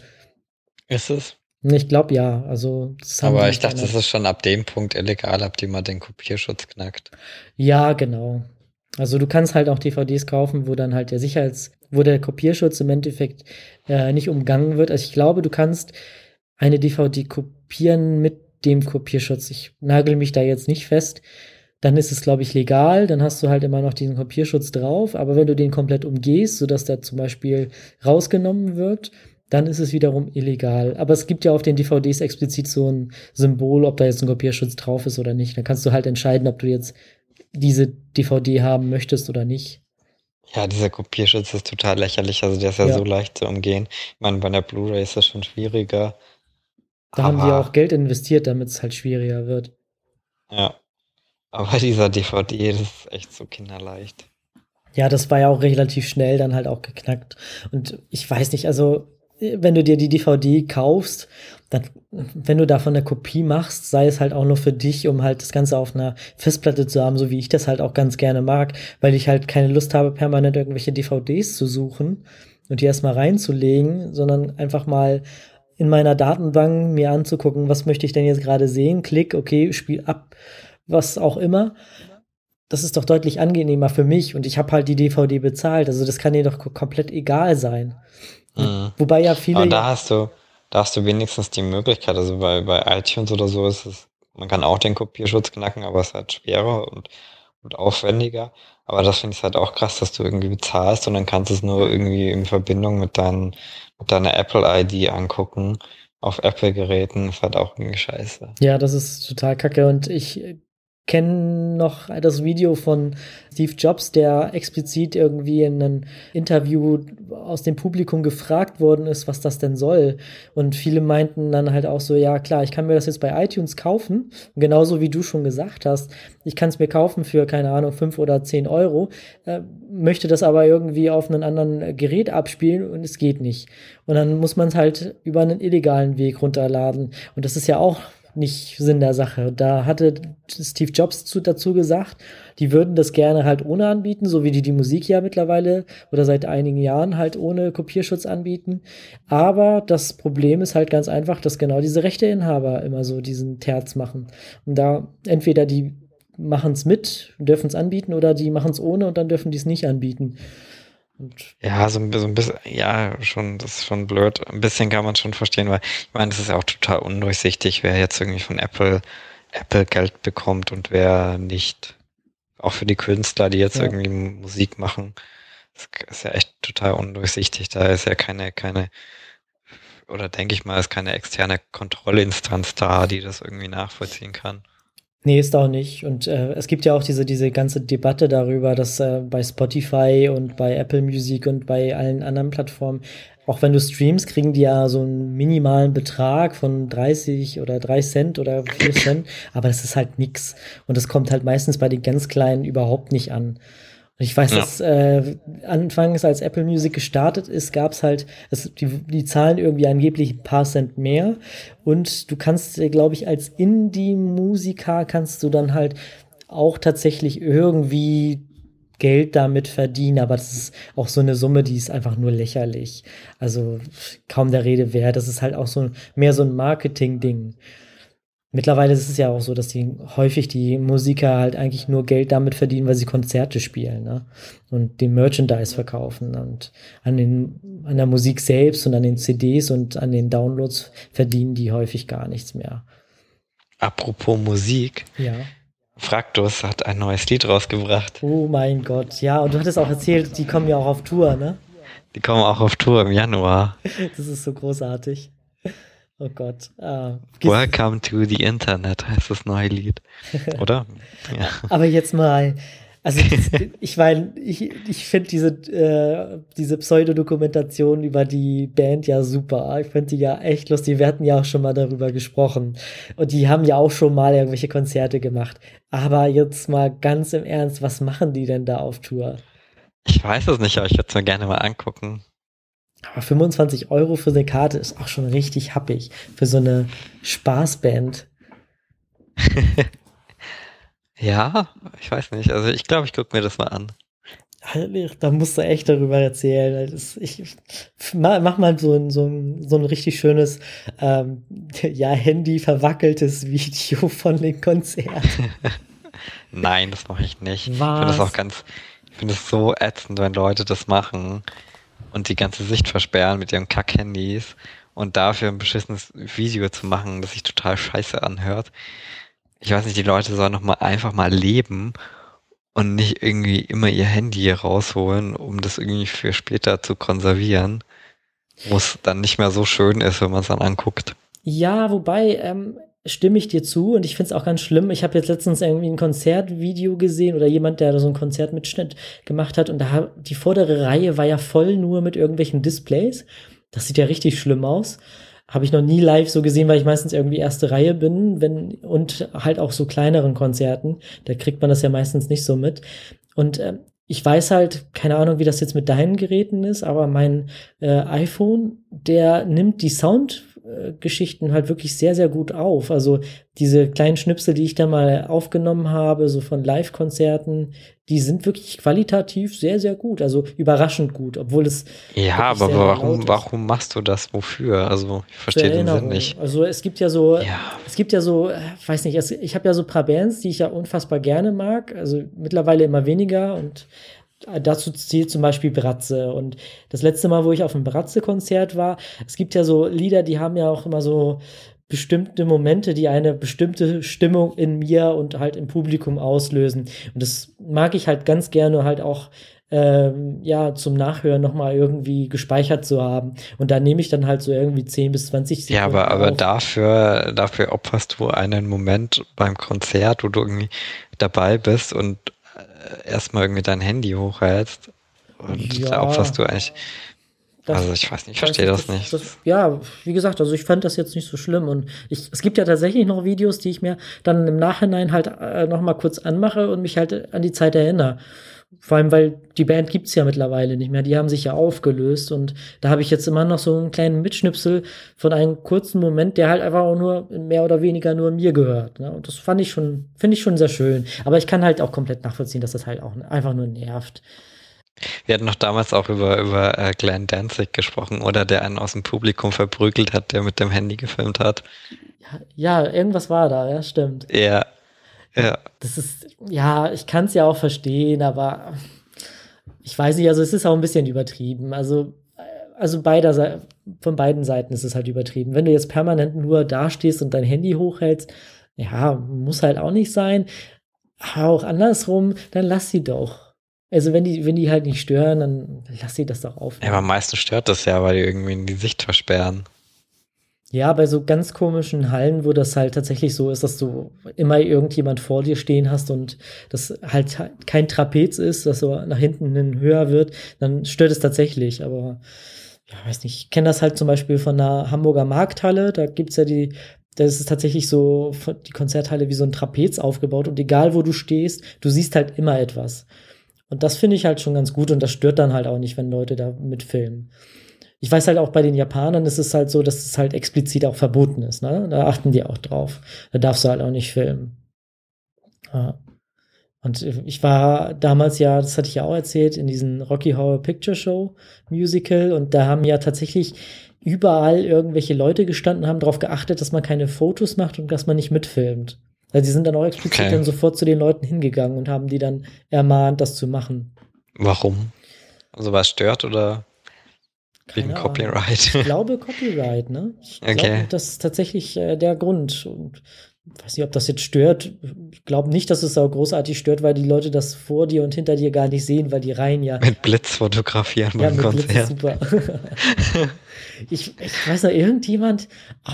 Ist es? Ich glaube ja. Also das haben Aber die ich dachte, das verändert. ist schon ab dem Punkt illegal, ab dem man den Kopierschutz knackt. Ja, genau. Also du kannst halt auch DVDs kaufen, wo dann halt wo der Kopierschutz im Endeffekt nicht umgangen wird. Also ich glaube, du kannst eine DVD kopieren mit dem Kopierschutz. Ich nagel mich da jetzt nicht fest. Dann ist es, glaube ich, legal. Dann hast du halt immer noch diesen Kopierschutz drauf. Aber wenn du den komplett umgehst, sodass der zum Beispiel rausgenommen wird, dann ist es wiederum illegal. Aber es gibt ja auf den DVDs explizit so ein Symbol, ob da jetzt ein Kopierschutz drauf ist oder nicht. Dann kannst du halt entscheiden, ob du jetzt diese DVD haben möchtest oder nicht. Ja, dieser Kopierschutz ist total lächerlich. Also der ist ja Ja, so leicht zu umgehen. Ich meine, bei der Blu-ray ist das schon schwieriger. da haben die auch Aber Geld investiert, damit es halt schwieriger wird. ja, aber dieser DVD, das ist echt so kinderleicht. Ja, das war ja auch relativ schnell dann halt auch geknackt. Und ich weiß nicht, also wenn du dir die DVD kaufst, dann, wenn du davon eine Kopie machst, sei es halt auch nur für dich, um halt das Ganze auf einer Festplatte zu haben, so wie ich das halt auch ganz gerne mag, weil ich halt keine Lust habe, permanent irgendwelche DVDs zu suchen und die erstmal reinzulegen, sondern einfach mal in meiner Datenbank mir anzugucken, was möchte ich denn jetzt gerade sehen, klick, okay, spiel ab, was auch immer. Das ist doch deutlich angenehmer für mich und ich habe halt die DVD bezahlt, also das kann dir doch komplett egal sein. Mhm. Wobei ja Aber viele, da hast du wenigstens die Möglichkeit, also bei iTunes oder so ist es, man kann auch den Kopierschutz knacken, aber es ist halt schwerer und aufwendiger. Aber das finde ich halt auch krass, dass du irgendwie bezahlst und dann kannst du es nur irgendwie in Verbindung mit deiner Apple-ID angucken auf Apple-Geräten. Ist halt auch irgendwie scheiße. ja, das ist total kacke und ich kenne noch das Video von Steve Jobs, der explizit irgendwie in einem Interview aus dem Publikum gefragt worden ist, was das denn soll. Und viele meinten dann halt auch so, ja klar, ich kann mir das jetzt bei iTunes kaufen, genauso wie du schon gesagt hast. Ich kann es mir kaufen für, keine Ahnung, 5 oder 10 Euro, möchte das aber irgendwie auf einem anderen Gerät abspielen und es geht nicht. Und dann muss man es halt über einen illegalen Weg runterladen. Und das ist ja auch nicht Sinn der Sache. Da hatte Steve Jobs dazu gesagt, die würden das gerne halt ohne anbieten, so wie die Musik ja mittlerweile oder seit einigen Jahren halt ohne Kopierschutz anbieten. Aber das Problem ist halt ganz einfach, dass genau diese Rechteinhaber immer so diesen Terz machen. Und da entweder die machen es mit, dürfen es anbieten, oder die machen es ohne und dann dürfen die es nicht anbieten. Und Ja, so ein bisschen, ja, schon, das ist schon blöd. Ein bisschen kann man schon verstehen, weil ich meine, das ist ja auch total undurchsichtig, wer jetzt irgendwie von Apple Geld bekommt und wer nicht. Auch für die Künstler, die jetzt ja. irgendwie Musik machen. Das ist ja echt total undurchsichtig. Da ist ja oder denke ich mal, ist keine externe Kontrollinstanz da, die das irgendwie nachvollziehen kann. Nee, ist auch nicht. Und es gibt ja auch diese ganze Debatte darüber, dass bei Spotify und bei Apple Music und bei allen anderen Plattformen, auch wenn du streamst, kriegen die ja so einen minimalen Betrag von 30 oder 3 Cent oder 4 Cent, aber das ist halt nix. Und das kommt halt meistens bei den ganz Kleinen überhaupt nicht an. Und ich weiß, Ja. dass anfangs, als Apple Music gestartet ist, gab es halt, die zahlen irgendwie angeblich ein paar Cent mehr. Und du kannst, glaube ich, als Indie-Musiker kannst du dann halt auch tatsächlich irgendwie Geld damit verdienen, aber das ist auch so eine Summe, die ist einfach nur lächerlich. Also kaum der Rede wert. Das ist halt auch so mehr so ein Marketing-Ding. Mittlerweile ist es ja auch so, dass die Musiker halt eigentlich nur Geld damit verdienen, weil sie Konzerte spielen, ne? Und den Merchandise verkaufen. Und an der Musik selbst und an den CDs und an den Downloads verdienen die häufig gar nichts mehr. Apropos Musik, Ja. Fraktus hat ein neues Lied rausgebracht. Oh mein Gott. Ja, und du hattest auch erzählt, die kommen ja auch auf Tour, ne? Die kommen auch auf Tour im Januar. Das ist so großartig. Oh Gott. Welcome to the Internet heißt das neue Lied. Oder? Ja. Aber jetzt mal, also ich meine, ich finde diese Pseudodokumentation über die Band ja super. Ich finde die ja echt lustig. Wir hatten ja auch schon mal darüber gesprochen. Und die haben ja auch schon mal irgendwelche Konzerte gemacht. Aber jetzt mal ganz im Ernst, was machen die denn da auf Tour? Ich weiß es nicht, aber ich würde es mir gerne mal angucken. Aber 25 € für eine Karte ist auch schon richtig happig für so eine Spaßband. Ja, ich weiß nicht. Also ich glaube, ich gucke mir das mal an. Da musst du echt darüber erzählen. Mach mal so ein richtig schönes, ja, Handy verwackeltes Video von dem Konzert. Nein, das mache ich nicht. Was? Ich finde es so ätzend, wenn Leute das machen und die ganze Sicht versperren mit ihren Kack-Handys und dafür ein beschissenes Video zu machen, das sich total scheiße anhört. Ich weiß nicht, die Leute sollen einfach mal leben und nicht irgendwie immer ihr Handy rausholen, um das irgendwie für später zu konservieren, wo es dann nicht mehr so schön ist, wenn man es dann anguckt. Ja, wobei, stimme ich dir zu und ich finde es auch ganz schlimm. Ich habe jetzt letztens irgendwie ein Konzertvideo gesehen oder jemand, der da so einen Konzertmitschnitt gemacht hat und die vordere Reihe war ja voll nur mit irgendwelchen Displays. Das sieht ja richtig schlimm aus. Habe ich noch nie live so gesehen, weil ich meistens irgendwie erste Reihe bin, und halt auch so kleineren Konzerten. Da kriegt man das ja meistens nicht so mit. Und ich weiß halt, keine Ahnung, wie das jetzt mit deinen Geräten ist, aber mein iPhone, der nimmt die Soundgeschichten halt wirklich sehr, sehr gut auf. Also diese kleinen Schnipsel, die ich da mal aufgenommen habe, so von Live-Konzerten, die sind wirklich qualitativ sehr, sehr gut. Also überraschend gut, obwohl es Ja, wirklich aber sehr, sehr laut ist. warum machst du das? Wofür? Also, ich Zur verstehe den Sinn Erinnerung. nicht. Also es gibt ja Ja, so, weiß nicht, ich habe ja so ein paar Bands, die ich ja unfassbar gerne mag. Also mittlerweile immer weniger und dazu zählt zum Beispiel Bratze. Und das letzte Mal, wo ich auf einem Bratze-Konzert war, es gibt ja so Lieder, die haben ja auch immer so bestimmte Momente, die eine bestimmte Stimmung in mir und halt im Publikum auslösen. Und das mag ich halt ganz gerne halt auch ja, zum Nachhören nochmal irgendwie gespeichert zu haben. Und da nehme ich dann halt so irgendwie 10 bis 20 ja, Sekunden aber auf. dafür opferst du einen Moment beim Konzert, wo du irgendwie dabei bist und erstmal irgendwie dein Handy hochhältst. Und da opferst Ja, du eigentlich, das also ich weiß nicht, ich weiß verstehe ich, das nicht. ja, wie gesagt, also ich fand das jetzt nicht so schlimm und es gibt ja tatsächlich noch Videos, die ich mir dann im Nachhinein halt noch mal kurz anmache und mich halt an die Zeit erinnere. Vor allem, weil die Band gibt's ja mittlerweile nicht mehr, die haben sich ja aufgelöst und da habe ich jetzt immer noch so einen kleinen Mitschnipsel von einem kurzen Moment, der halt einfach auch nur mehr oder weniger nur mir gehört. Ne? Und das finde ich schon sehr schön. Aber ich kann halt auch komplett nachvollziehen, dass das halt auch einfach nur nervt. Wir hatten noch damals auch über Glenn Danzig gesprochen, oder der einen aus dem Publikum verprügelt hat, der mit dem Handy gefilmt hat. Ja, irgendwas war da, ja, stimmt. Ja, ja. Das ist, ja, ich kann es ja auch verstehen, aber ich weiß nicht, also es ist auch ein bisschen übertrieben. Also von beiden Seiten ist es halt übertrieben. Wenn du jetzt permanent nur dastehst und dein Handy hochhältst, ja, muss halt auch nicht sein. Aber auch andersrum, dann lass sie doch. Also wenn die halt nicht stören, dann lass sie das doch Ja, aber aufnehmen. am meisten stört das ja, weil die irgendwie die Sicht versperren. Ja, bei so ganz komischen Hallen, wo das halt tatsächlich so ist, dass du immer irgendjemand vor dir stehen hast und das halt kein Trapez ist, das so nach hinten hin höher wird, dann stört es tatsächlich. Aber ja, weiß nicht, ich kenne das halt zum Beispiel von der Hamburger Markthalle, da gibt's ja das ist tatsächlich so die Konzerthalle wie so ein Trapez aufgebaut und egal wo du stehst, du siehst halt immer etwas. Und das finde ich halt schon ganz gut und das stört dann halt auch nicht, wenn Leute da mitfilmen. Ich weiß halt auch bei den Japanern ist es halt so, dass es halt explizit auch verboten ist, ne? Da achten die auch drauf. Da darfst du halt auch nicht filmen. Ja. Und ich war damals ja, das hatte ich ja auch erzählt, in diesem Rocky Horror Picture Show Musical und da haben ja tatsächlich überall irgendwelche Leute gestanden, haben darauf geachtet, dass man keine Fotos macht und dass man nicht mitfilmt. Also die sind dann auch explizit Okay. dann sofort zu den Leuten hingegangen und haben die dann ermahnt, das zu machen. Warum? Also was stört oder wegen Keine Ahnung. Copyright? Ich glaube Copyright, ne? Ich glaube, Okay. das ist tatsächlich der Grund. Und ich weiß nicht, ob das jetzt stört. Ich glaube nicht, dass es auch großartig stört, weil die Leute das vor dir und hinter dir gar nicht sehen, weil die Reihen ja. Mit Blitz fotografieren Ja, beim mit Blitz ist Konzert. super. Ich weiß noch, irgendjemand,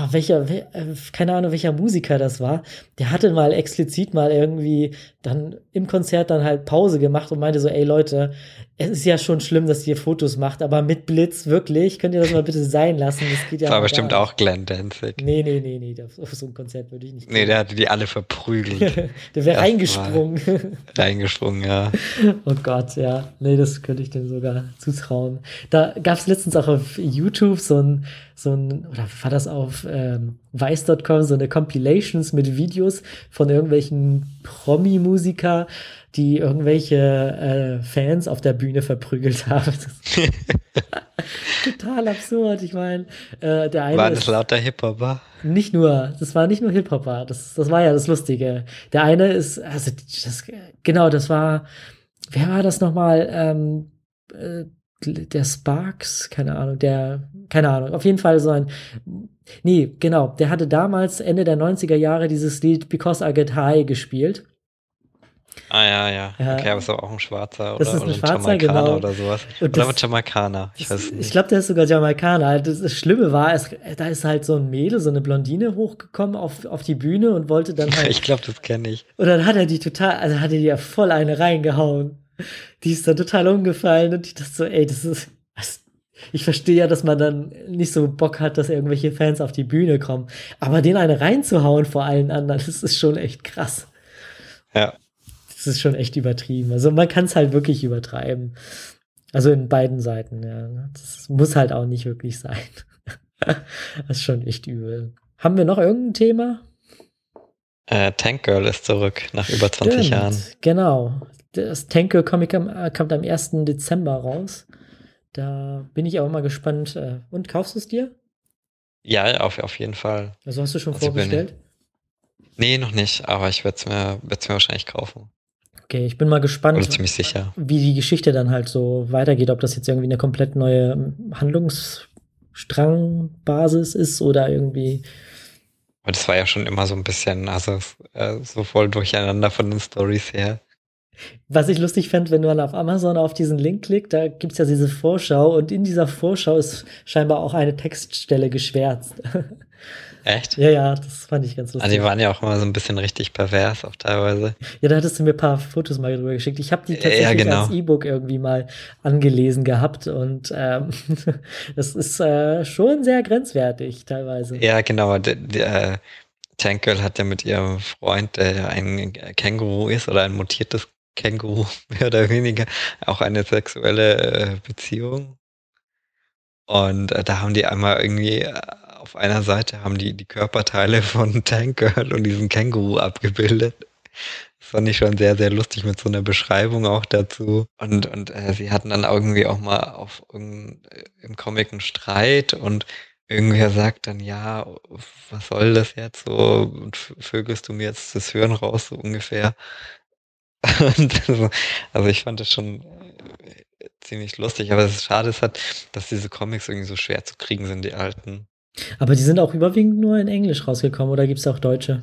keine Ahnung, welcher Musiker das war, der hatte mal explizit mal irgendwie dann im Konzert dann halt Pause gemacht und meinte so, ey Leute, Es ist ja schon schlimm, dass ihr Fotos macht, aber mit Blitz, wirklich, könnt ihr das mal bitte sein lassen? Das geht ja Das war mal gar bestimmt auch nicht. Glenn Danzig. Nee, auf so ein Konzert würde ich nicht Nee, der gehen. hatte die alle verprügelt. Der wäre Erstmal reingesprungen. reingesprungen, ja. Oh Gott, ja. Nee, das könnte ich dem sogar zutrauen. Da gab es letztens auch auf YouTube oder war das auf Vice.com, so eine Compilations mit Videos von irgendwelchen Promi-Musiker, die irgendwelche Fans auf der Bühne verprügelt haben. Total absurd. Ich meine, der eine War das ist lauter Hip-Hopper? das war nicht nur Hip-Hopper, das war ja das Lustige. Der eine ist, also genau, das war, wer war das nochmal? Der Sparks, keine Ahnung, auf jeden Fall nee, genau, der hatte damals Ende der 90er Jahre dieses Lied Because I Get High gespielt. Ah, ja, ja. Okay, aber Äh, ist aber auch ein Schwarzer Das ist oder ein ein Schwarzer, Jamaikaner genau. oder sowas. Und Oder ein Jamaikaner, ich weiß es ich nicht. glaube, der ist sogar Jamaikaner. Das Schlimme war, da ist halt so ein Mädel, so eine Blondine hochgekommen auf die Bühne und wollte dann halt. Ich glaube, das kenne ich. Und dann hat er hat er die ja voll eine reingehauen. Die ist dann total umgefallen und ich dachte so, ey, ich verstehe ja, dass man dann nicht so Bock hat, dass irgendwelche Fans auf die Bühne kommen. Aber den eine reinzuhauen vor allen anderen, das ist schon echt krass. Ja, Das ist schon echt übertrieben. Also man kann es halt wirklich übertreiben. Also in beiden Seiten, ja. Das muss halt auch nicht wirklich sein. Das ist schon echt übel. Haben wir noch irgendein Thema? Tank Girl ist zurück nach über 20 Jahren. Genau. Das Tank Comic kommt am 1. Dezember raus. Da bin ich auch mal gespannt. Und kaufst du es dir? Ja, auf jeden Fall. Also hast du schon Also vorbestellt? nee, noch nicht, aber ich werd's mir wahrscheinlich kaufen. Okay, ich bin mal Oder gespannt, ziemlich sicher. wie die Geschichte dann halt so weitergeht. Ob das jetzt irgendwie eine komplett neue Handlungsstrangbasis ist oder irgendwie. Aber das war ja schon immer so ein bisschen, also so voll durcheinander von den Stories her. Was ich lustig fände, wenn man auf Amazon auf diesen Link klickt, da gibt's ja diese Vorschau und in dieser Vorschau ist scheinbar auch eine Textstelle geschwärzt. Echt? Ja, das fand ich ganz Also die lustig. waren ja auch immer so ein bisschen richtig pervers, auch teilweise. Ja, da hattest du mir ein paar Fotos mal drüber geschickt. Ich habe die Ja, tatsächlich als genau. E-Book irgendwie mal angelesen gehabt und das ist schon sehr grenzwertig teilweise. Ja, genau. Der Tank Girl hat ja mit ihrem Freund, der ein Känguru ist oder ein mutiertes Känguru, mehr oder weniger, auch eine sexuelle Beziehung. Und da haben die einmal irgendwie auf einer Seite haben die Körperteile von Tank Girl und diesem Känguru abgebildet. Das fand ich schon sehr, sehr lustig mit so einer Beschreibung auch dazu. Und sie hatten dann irgendwie auch mal im Comic einen Streit und irgendwer sagt dann, ja, was soll das jetzt so? Und vögelst du mir jetzt das Hirn raus, so ungefähr. Und also ich fand das schon ziemlich lustig, aber es ist schade, dass diese Comics irgendwie so schwer zu kriegen sind, die alten. Aber die sind auch überwiegend nur in Englisch rausgekommen oder gibt's auch Deutsche?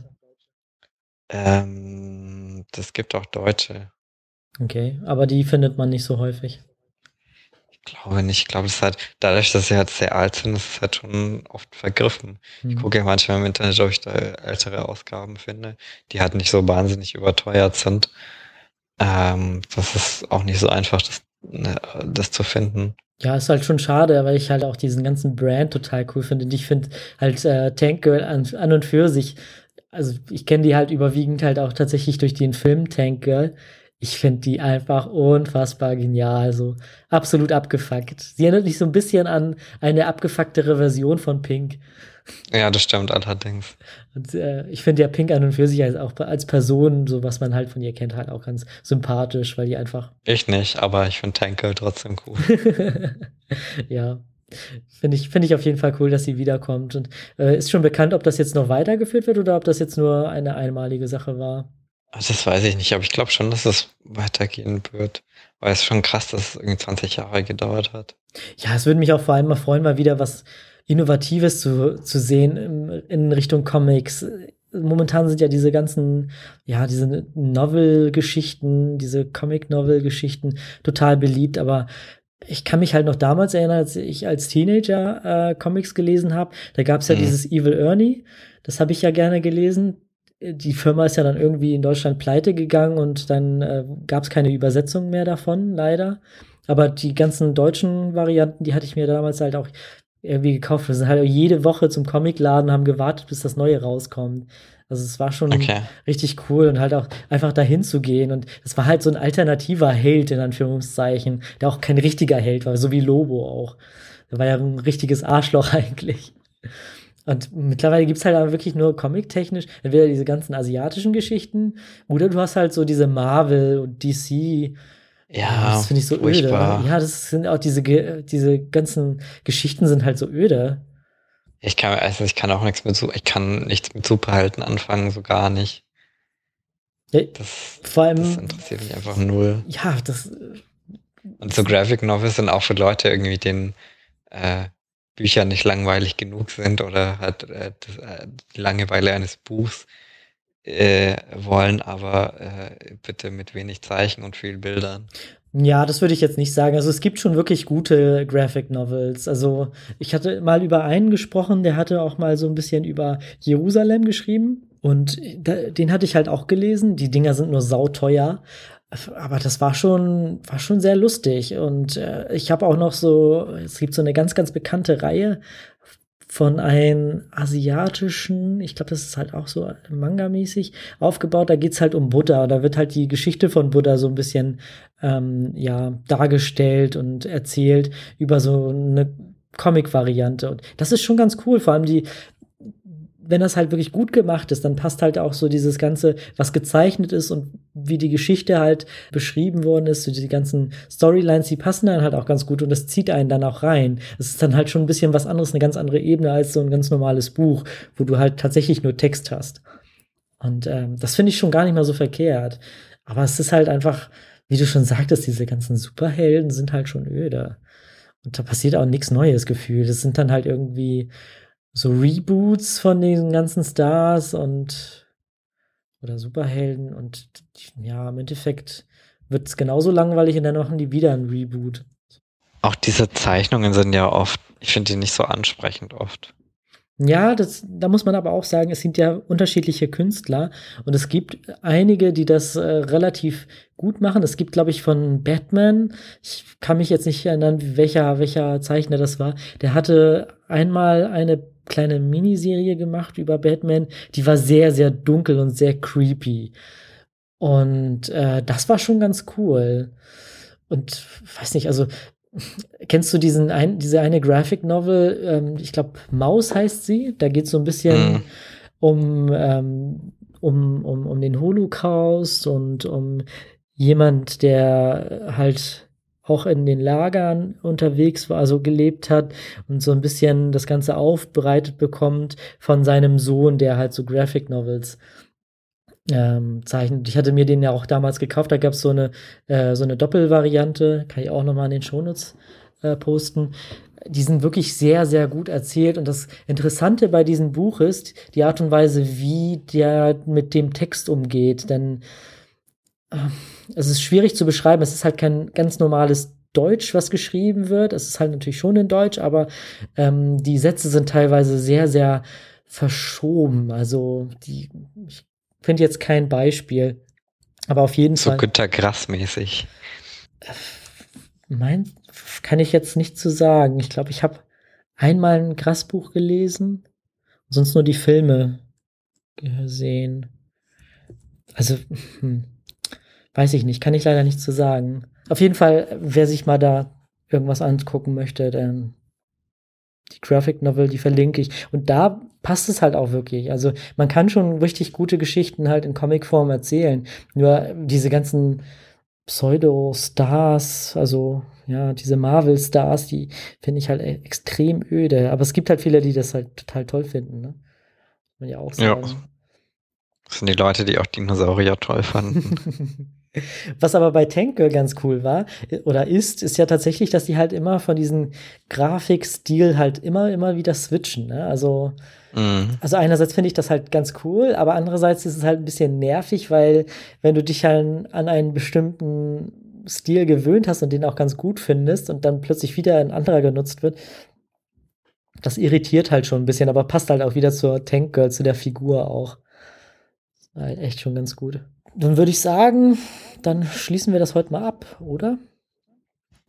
Das gibt auch Deutsche. Okay, aber die findet man nicht so häufig. Ich glaube nicht. Ich glaube, es ist halt, dadurch, dass sie halt sehr alt sind, ist es halt schon oft vergriffen. Ich Hm. gucke ja manchmal im Internet, ob ich da ältere Ausgaben finde, die halt nicht so wahnsinnig überteuert sind. Das ist auch nicht so einfach, das zu finden. Ja, ist halt schon schade, weil ich halt auch diesen ganzen Brand total cool finde. Und ich finde halt Tank Girl an und für sich, also ich kenne die halt überwiegend halt auch tatsächlich durch den Film Tank Girl. Ich finde die einfach unfassbar genial, so absolut abgefuckt. Sie erinnert mich so ein bisschen an eine abgefucktere Version von Pink. Ja, das stimmt allerdings. Und ich finde ja Pink an und für sich als auch als Person, so was man halt von ihr kennt, halt auch ganz sympathisch, weil die einfach Ich nicht, aber ich finde Tank Girl trotzdem cool. ja, finde ich auf jeden Fall cool, dass sie wiederkommt. Und ist schon bekannt, ob das jetzt noch weitergeführt wird oder ob das jetzt nur eine einmalige Sache war. Das weiß ich nicht, aber ich glaube schon, dass es weitergehen wird. Weil es ist schon krass, dass es irgendwie 20 Jahre gedauert hat. Ja, es würde mich auch vor allem mal freuen, mal wieder was Innovatives zu sehen in Richtung Comics. Momentan sind ja diese ganzen, ja, diese Novel-Geschichten, diese Comic-Novel-Geschichten total beliebt, aber ich kann mich halt noch damals erinnern, als ich als Teenager Comics gelesen habe. Da gab es ja Mhm. dieses Evil Ernie. Das habe ich ja gerne gelesen. Die Firma ist ja dann irgendwie in Deutschland pleite gegangen und dann gab es keine Übersetzung mehr davon, leider. Aber die ganzen deutschen Varianten, die hatte ich mir damals halt auch irgendwie gekauft. Wir sind halt jede Woche zum Comicladen, haben gewartet, bis das Neue rauskommt. Also es war schon Okay. richtig cool und halt auch einfach dahin zu gehen. Und es war halt so ein alternativer Held, in Anführungszeichen, der auch kein richtiger Held war, so wie Lobo auch. Der war ja ein richtiges Arschloch eigentlich. Und mittlerweile gibt's halt aber wirklich nur comic-technisch, entweder diese ganzen asiatischen Geschichten oder du hast halt so diese Marvel und DC. Das Ja, finde ich so öde. furchtbar. Ja, das sind auch diese ganzen Geschichten sind halt so öde. Ich kann auch ich kann nichts mit Superhelden anfangen, so gar nicht. Ja, Das, vor das allem, interessiert mich einfach null. ja, das, Und so Graphic Novels sind auch für Leute irgendwie, denen äh, Bücher nicht langweilig genug sind oder halt die Langeweile eines Buchs wollen, aber bitte mit wenig Zeichen und viel Bildern. ja, das würde ich jetzt nicht sagen. Also es gibt schon wirklich gute Graphic Novels. Also ich hatte mal über einen gesprochen, der hatte auch mal so ein bisschen über Jerusalem geschrieben. Und den hatte ich halt auch gelesen. Die Dinger sind nur sauteuer. Aber das war schon sehr lustig. Und ich habe auch noch so, es gibt so eine ganz, ganz bekannte Reihe von einem asiatischen, ich glaube, das ist halt auch so Manga-mäßig aufgebaut. Da geht's halt um Buddha. Da wird halt die Geschichte von Buddha so ein bisschen ja, dargestellt und erzählt über so eine Comic-Variante. Und das ist schon ganz cool. Vor allem wenn das halt wirklich gut gemacht ist, dann passt halt auch so dieses Ganze, was gezeichnet ist und wie die Geschichte halt beschrieben worden ist, so die ganzen Storylines, die passen dann halt auch ganz gut und das zieht einen dann auch rein. Es ist dann halt schon ein bisschen was anderes, eine ganz andere Ebene als so ein ganz normales Buch, wo du halt tatsächlich nur Text hast. Und das finde ich schon gar nicht mal so verkehrt. Aber es ist halt einfach, wie du schon sagtest, diese ganzen Superhelden sind halt schon öde. Und da passiert auch nichts Neues gefühlt. Das sind dann halt irgendwie so Reboots von den ganzen Stars und oder Superhelden und ja, im Endeffekt wird es genauso langweilig und dann machen die wieder ein Reboot. Auch diese Zeichnungen sind ja oft, ich finde die nicht so ansprechend oft. Ja, da muss man aber auch sagen, es sind ja unterschiedliche Künstler und es gibt einige, die das relativ gut machen. Es gibt, glaube ich, von Batman, ich kann mich jetzt nicht erinnern, welcher Zeichner das war. Der hatte einmal eine kleine Miniserie gemacht über Batman, die war sehr, sehr dunkel und sehr creepy. Und das war schon ganz cool. Und weiß nicht, also kennst du diese eine Graphic Novel? Ich glaube, Maus heißt sie. Da geht es so ein Mm. bisschen um den Holocaust und um jemand, der halt auch in den Lagern unterwegs war, also gelebt hat und so ein bisschen das Ganze aufbereitet bekommt von seinem Sohn, der halt so Graphic Novels zeichnet. Ich hatte mir den ja auch damals gekauft, da gab es so eine Doppelvariante, kann ich auch noch mal in den Shownotes posten. Die sind wirklich sehr, sehr gut erzählt und das Interessante bei diesem Buch ist die Art und Weise, wie der mit dem Text umgeht, denn äh, es ist schwierig zu beschreiben, es ist halt kein ganz normales Deutsch, was geschrieben wird. Es ist halt natürlich schon in Deutsch, aber die Sätze sind teilweise sehr, sehr verschoben. Also ich finde jetzt kein Beispiel, aber auf jeden So Fall. Günter Grass-mäßig. Mein kann ich jetzt nicht zu sagen. Ich glaube, ich habe einmal ein Grassbuch gelesen, sonst nur die Filme gesehen. Also, hm, weiß ich nicht, kann ich leider nicht zu sagen. Auf jeden Fall, wer sich mal da irgendwas angucken möchte, dann die Graphic Novel, die verlinke ich. Und da passt es halt auch wirklich. Also man kann schon richtig gute Geschichten halt in Comicform erzählen. Nur diese ganzen Pseudo-Stars, also ja, diese Marvel-Stars, die finde ich halt extrem öde. Aber es gibt halt viele, die das halt total toll finden, ne? Muss man ja auch Ja, sagen. das sind die Leute, die auch Dinosaurier toll fanden. Was aber bei Tank Girl ganz cool war oder ist ja tatsächlich, dass die halt immer von diesem Grafikstil halt immer wieder switchen. Ne? Mm. Also einerseits finde ich das halt ganz cool, aber andererseits ist es halt ein bisschen nervig, weil wenn du dich halt an einen bestimmten Stil gewöhnt hast und den auch ganz gut findest und dann plötzlich wieder ein anderer genutzt wird, das irritiert halt schon ein bisschen, aber passt halt auch wieder zur Tank Girl, zu der Figur auch. Halt echt schon ganz gut. Dann würde ich sagen, dann schließen wir das heute mal ab, oder?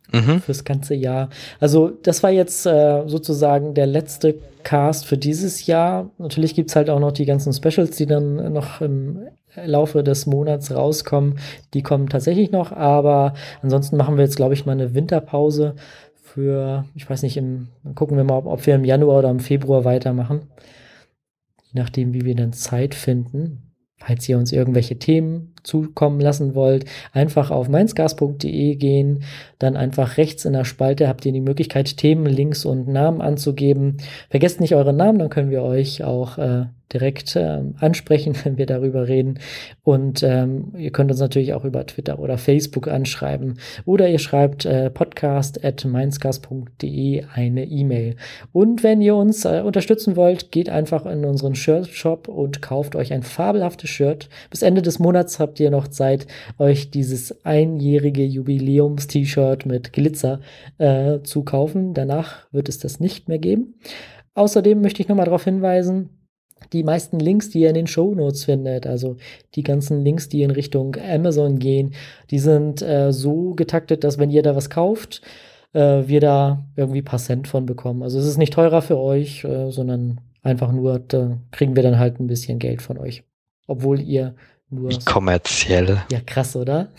fürs ganze Jahr. Also das war jetzt sozusagen der letzte Cast für dieses Jahr. Natürlich gibt es halt auch noch die ganzen Specials, die dann noch im Laufe des Monats rauskommen. Die kommen tatsächlich noch, aber ansonsten machen wir jetzt, glaube ich, mal eine Winterpause für, ich weiß nicht, gucken wir mal, ob wir im Januar oder im Februar weitermachen. Je nachdem, wie wir dann Zeit finden. Falls ihr uns irgendwelche Themen zukommen lassen wollt, einfach auf meinsgas.de gehen, dann einfach rechts in der Spalte habt ihr die Möglichkeit, Themen, Links und Namen anzugeben. Vergesst nicht euren Namen, dann können wir euch auch direkt ansprechen, wenn wir darüber reden. Und ihr könnt uns natürlich auch über Twitter oder Facebook anschreiben. Oder ihr schreibt podcast@meinsgas.de eine E-Mail. Und wenn ihr uns unterstützen wollt, geht einfach in unseren Shirt-Shop und kauft euch ein fabelhaftes Shirt. Bis Ende des Monats habt ihr noch Zeit, euch dieses einjährige Jubiläums-T-Shirt mit Glitzer zu kaufen. Danach wird es das nicht mehr geben. Außerdem möchte ich nochmal darauf hinweisen, die meisten Links, die ihr in den Shownotes findet, also die ganzen Links, die in Richtung Amazon gehen, die sind so getaktet, dass wenn ihr da was kauft, wir da irgendwie ein paar Cent von bekommen. Also es ist nicht teurer für euch, sondern einfach nur, da kriegen wir dann halt ein bisschen Geld von euch. Obwohl ihr nur... Wie kommerziell. Ja, krass, oder?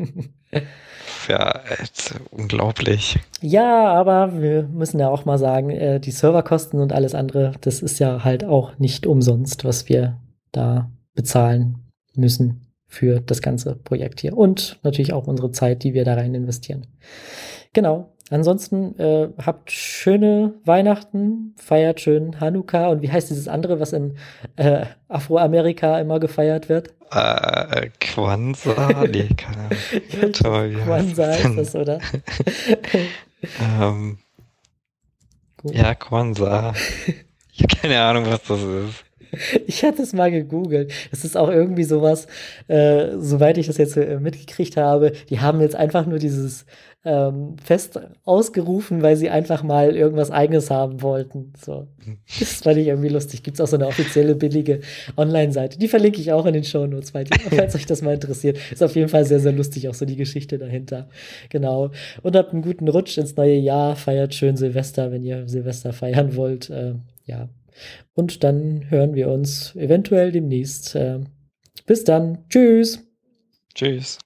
Ja, unglaublich. Ja, aber wir müssen ja auch mal sagen, die Serverkosten und alles andere, das ist ja halt auch nicht umsonst, was wir da bezahlen müssen für das ganze Projekt hier. Und natürlich auch unsere Zeit, die wir da rein investieren. Genau. Ansonsten habt schöne Weihnachten, feiert schön Hanukkah und wie heißt dieses andere, was in Afroamerika immer gefeiert wird? Kwanzaa? Nee, keine Ahnung. Ja, toll, Kwanzaa ist das, oder? Ja, Kwanzaa. Ich habe keine Ahnung, was das ist. Ich hatte es mal gegoogelt. Es ist auch irgendwie sowas, soweit ich das jetzt mitgekriegt habe, die haben jetzt einfach nur dieses Fest ausgerufen, weil sie einfach mal irgendwas Eigenes haben wollten. So. Das fand ich irgendwie lustig. Gibt es auch so eine offizielle, billige Online-Seite. Die verlinke ich auch in den Shownotes, falls euch das mal interessiert. Ist auf jeden Fall sehr, sehr lustig, auch so die Geschichte dahinter. Genau. Und habt einen guten Rutsch ins neue Jahr. Feiert schön Silvester, wenn ihr Silvester feiern wollt. Ja. Und dann hören wir uns eventuell demnächst. Bis dann. Tschüss. Tschüss.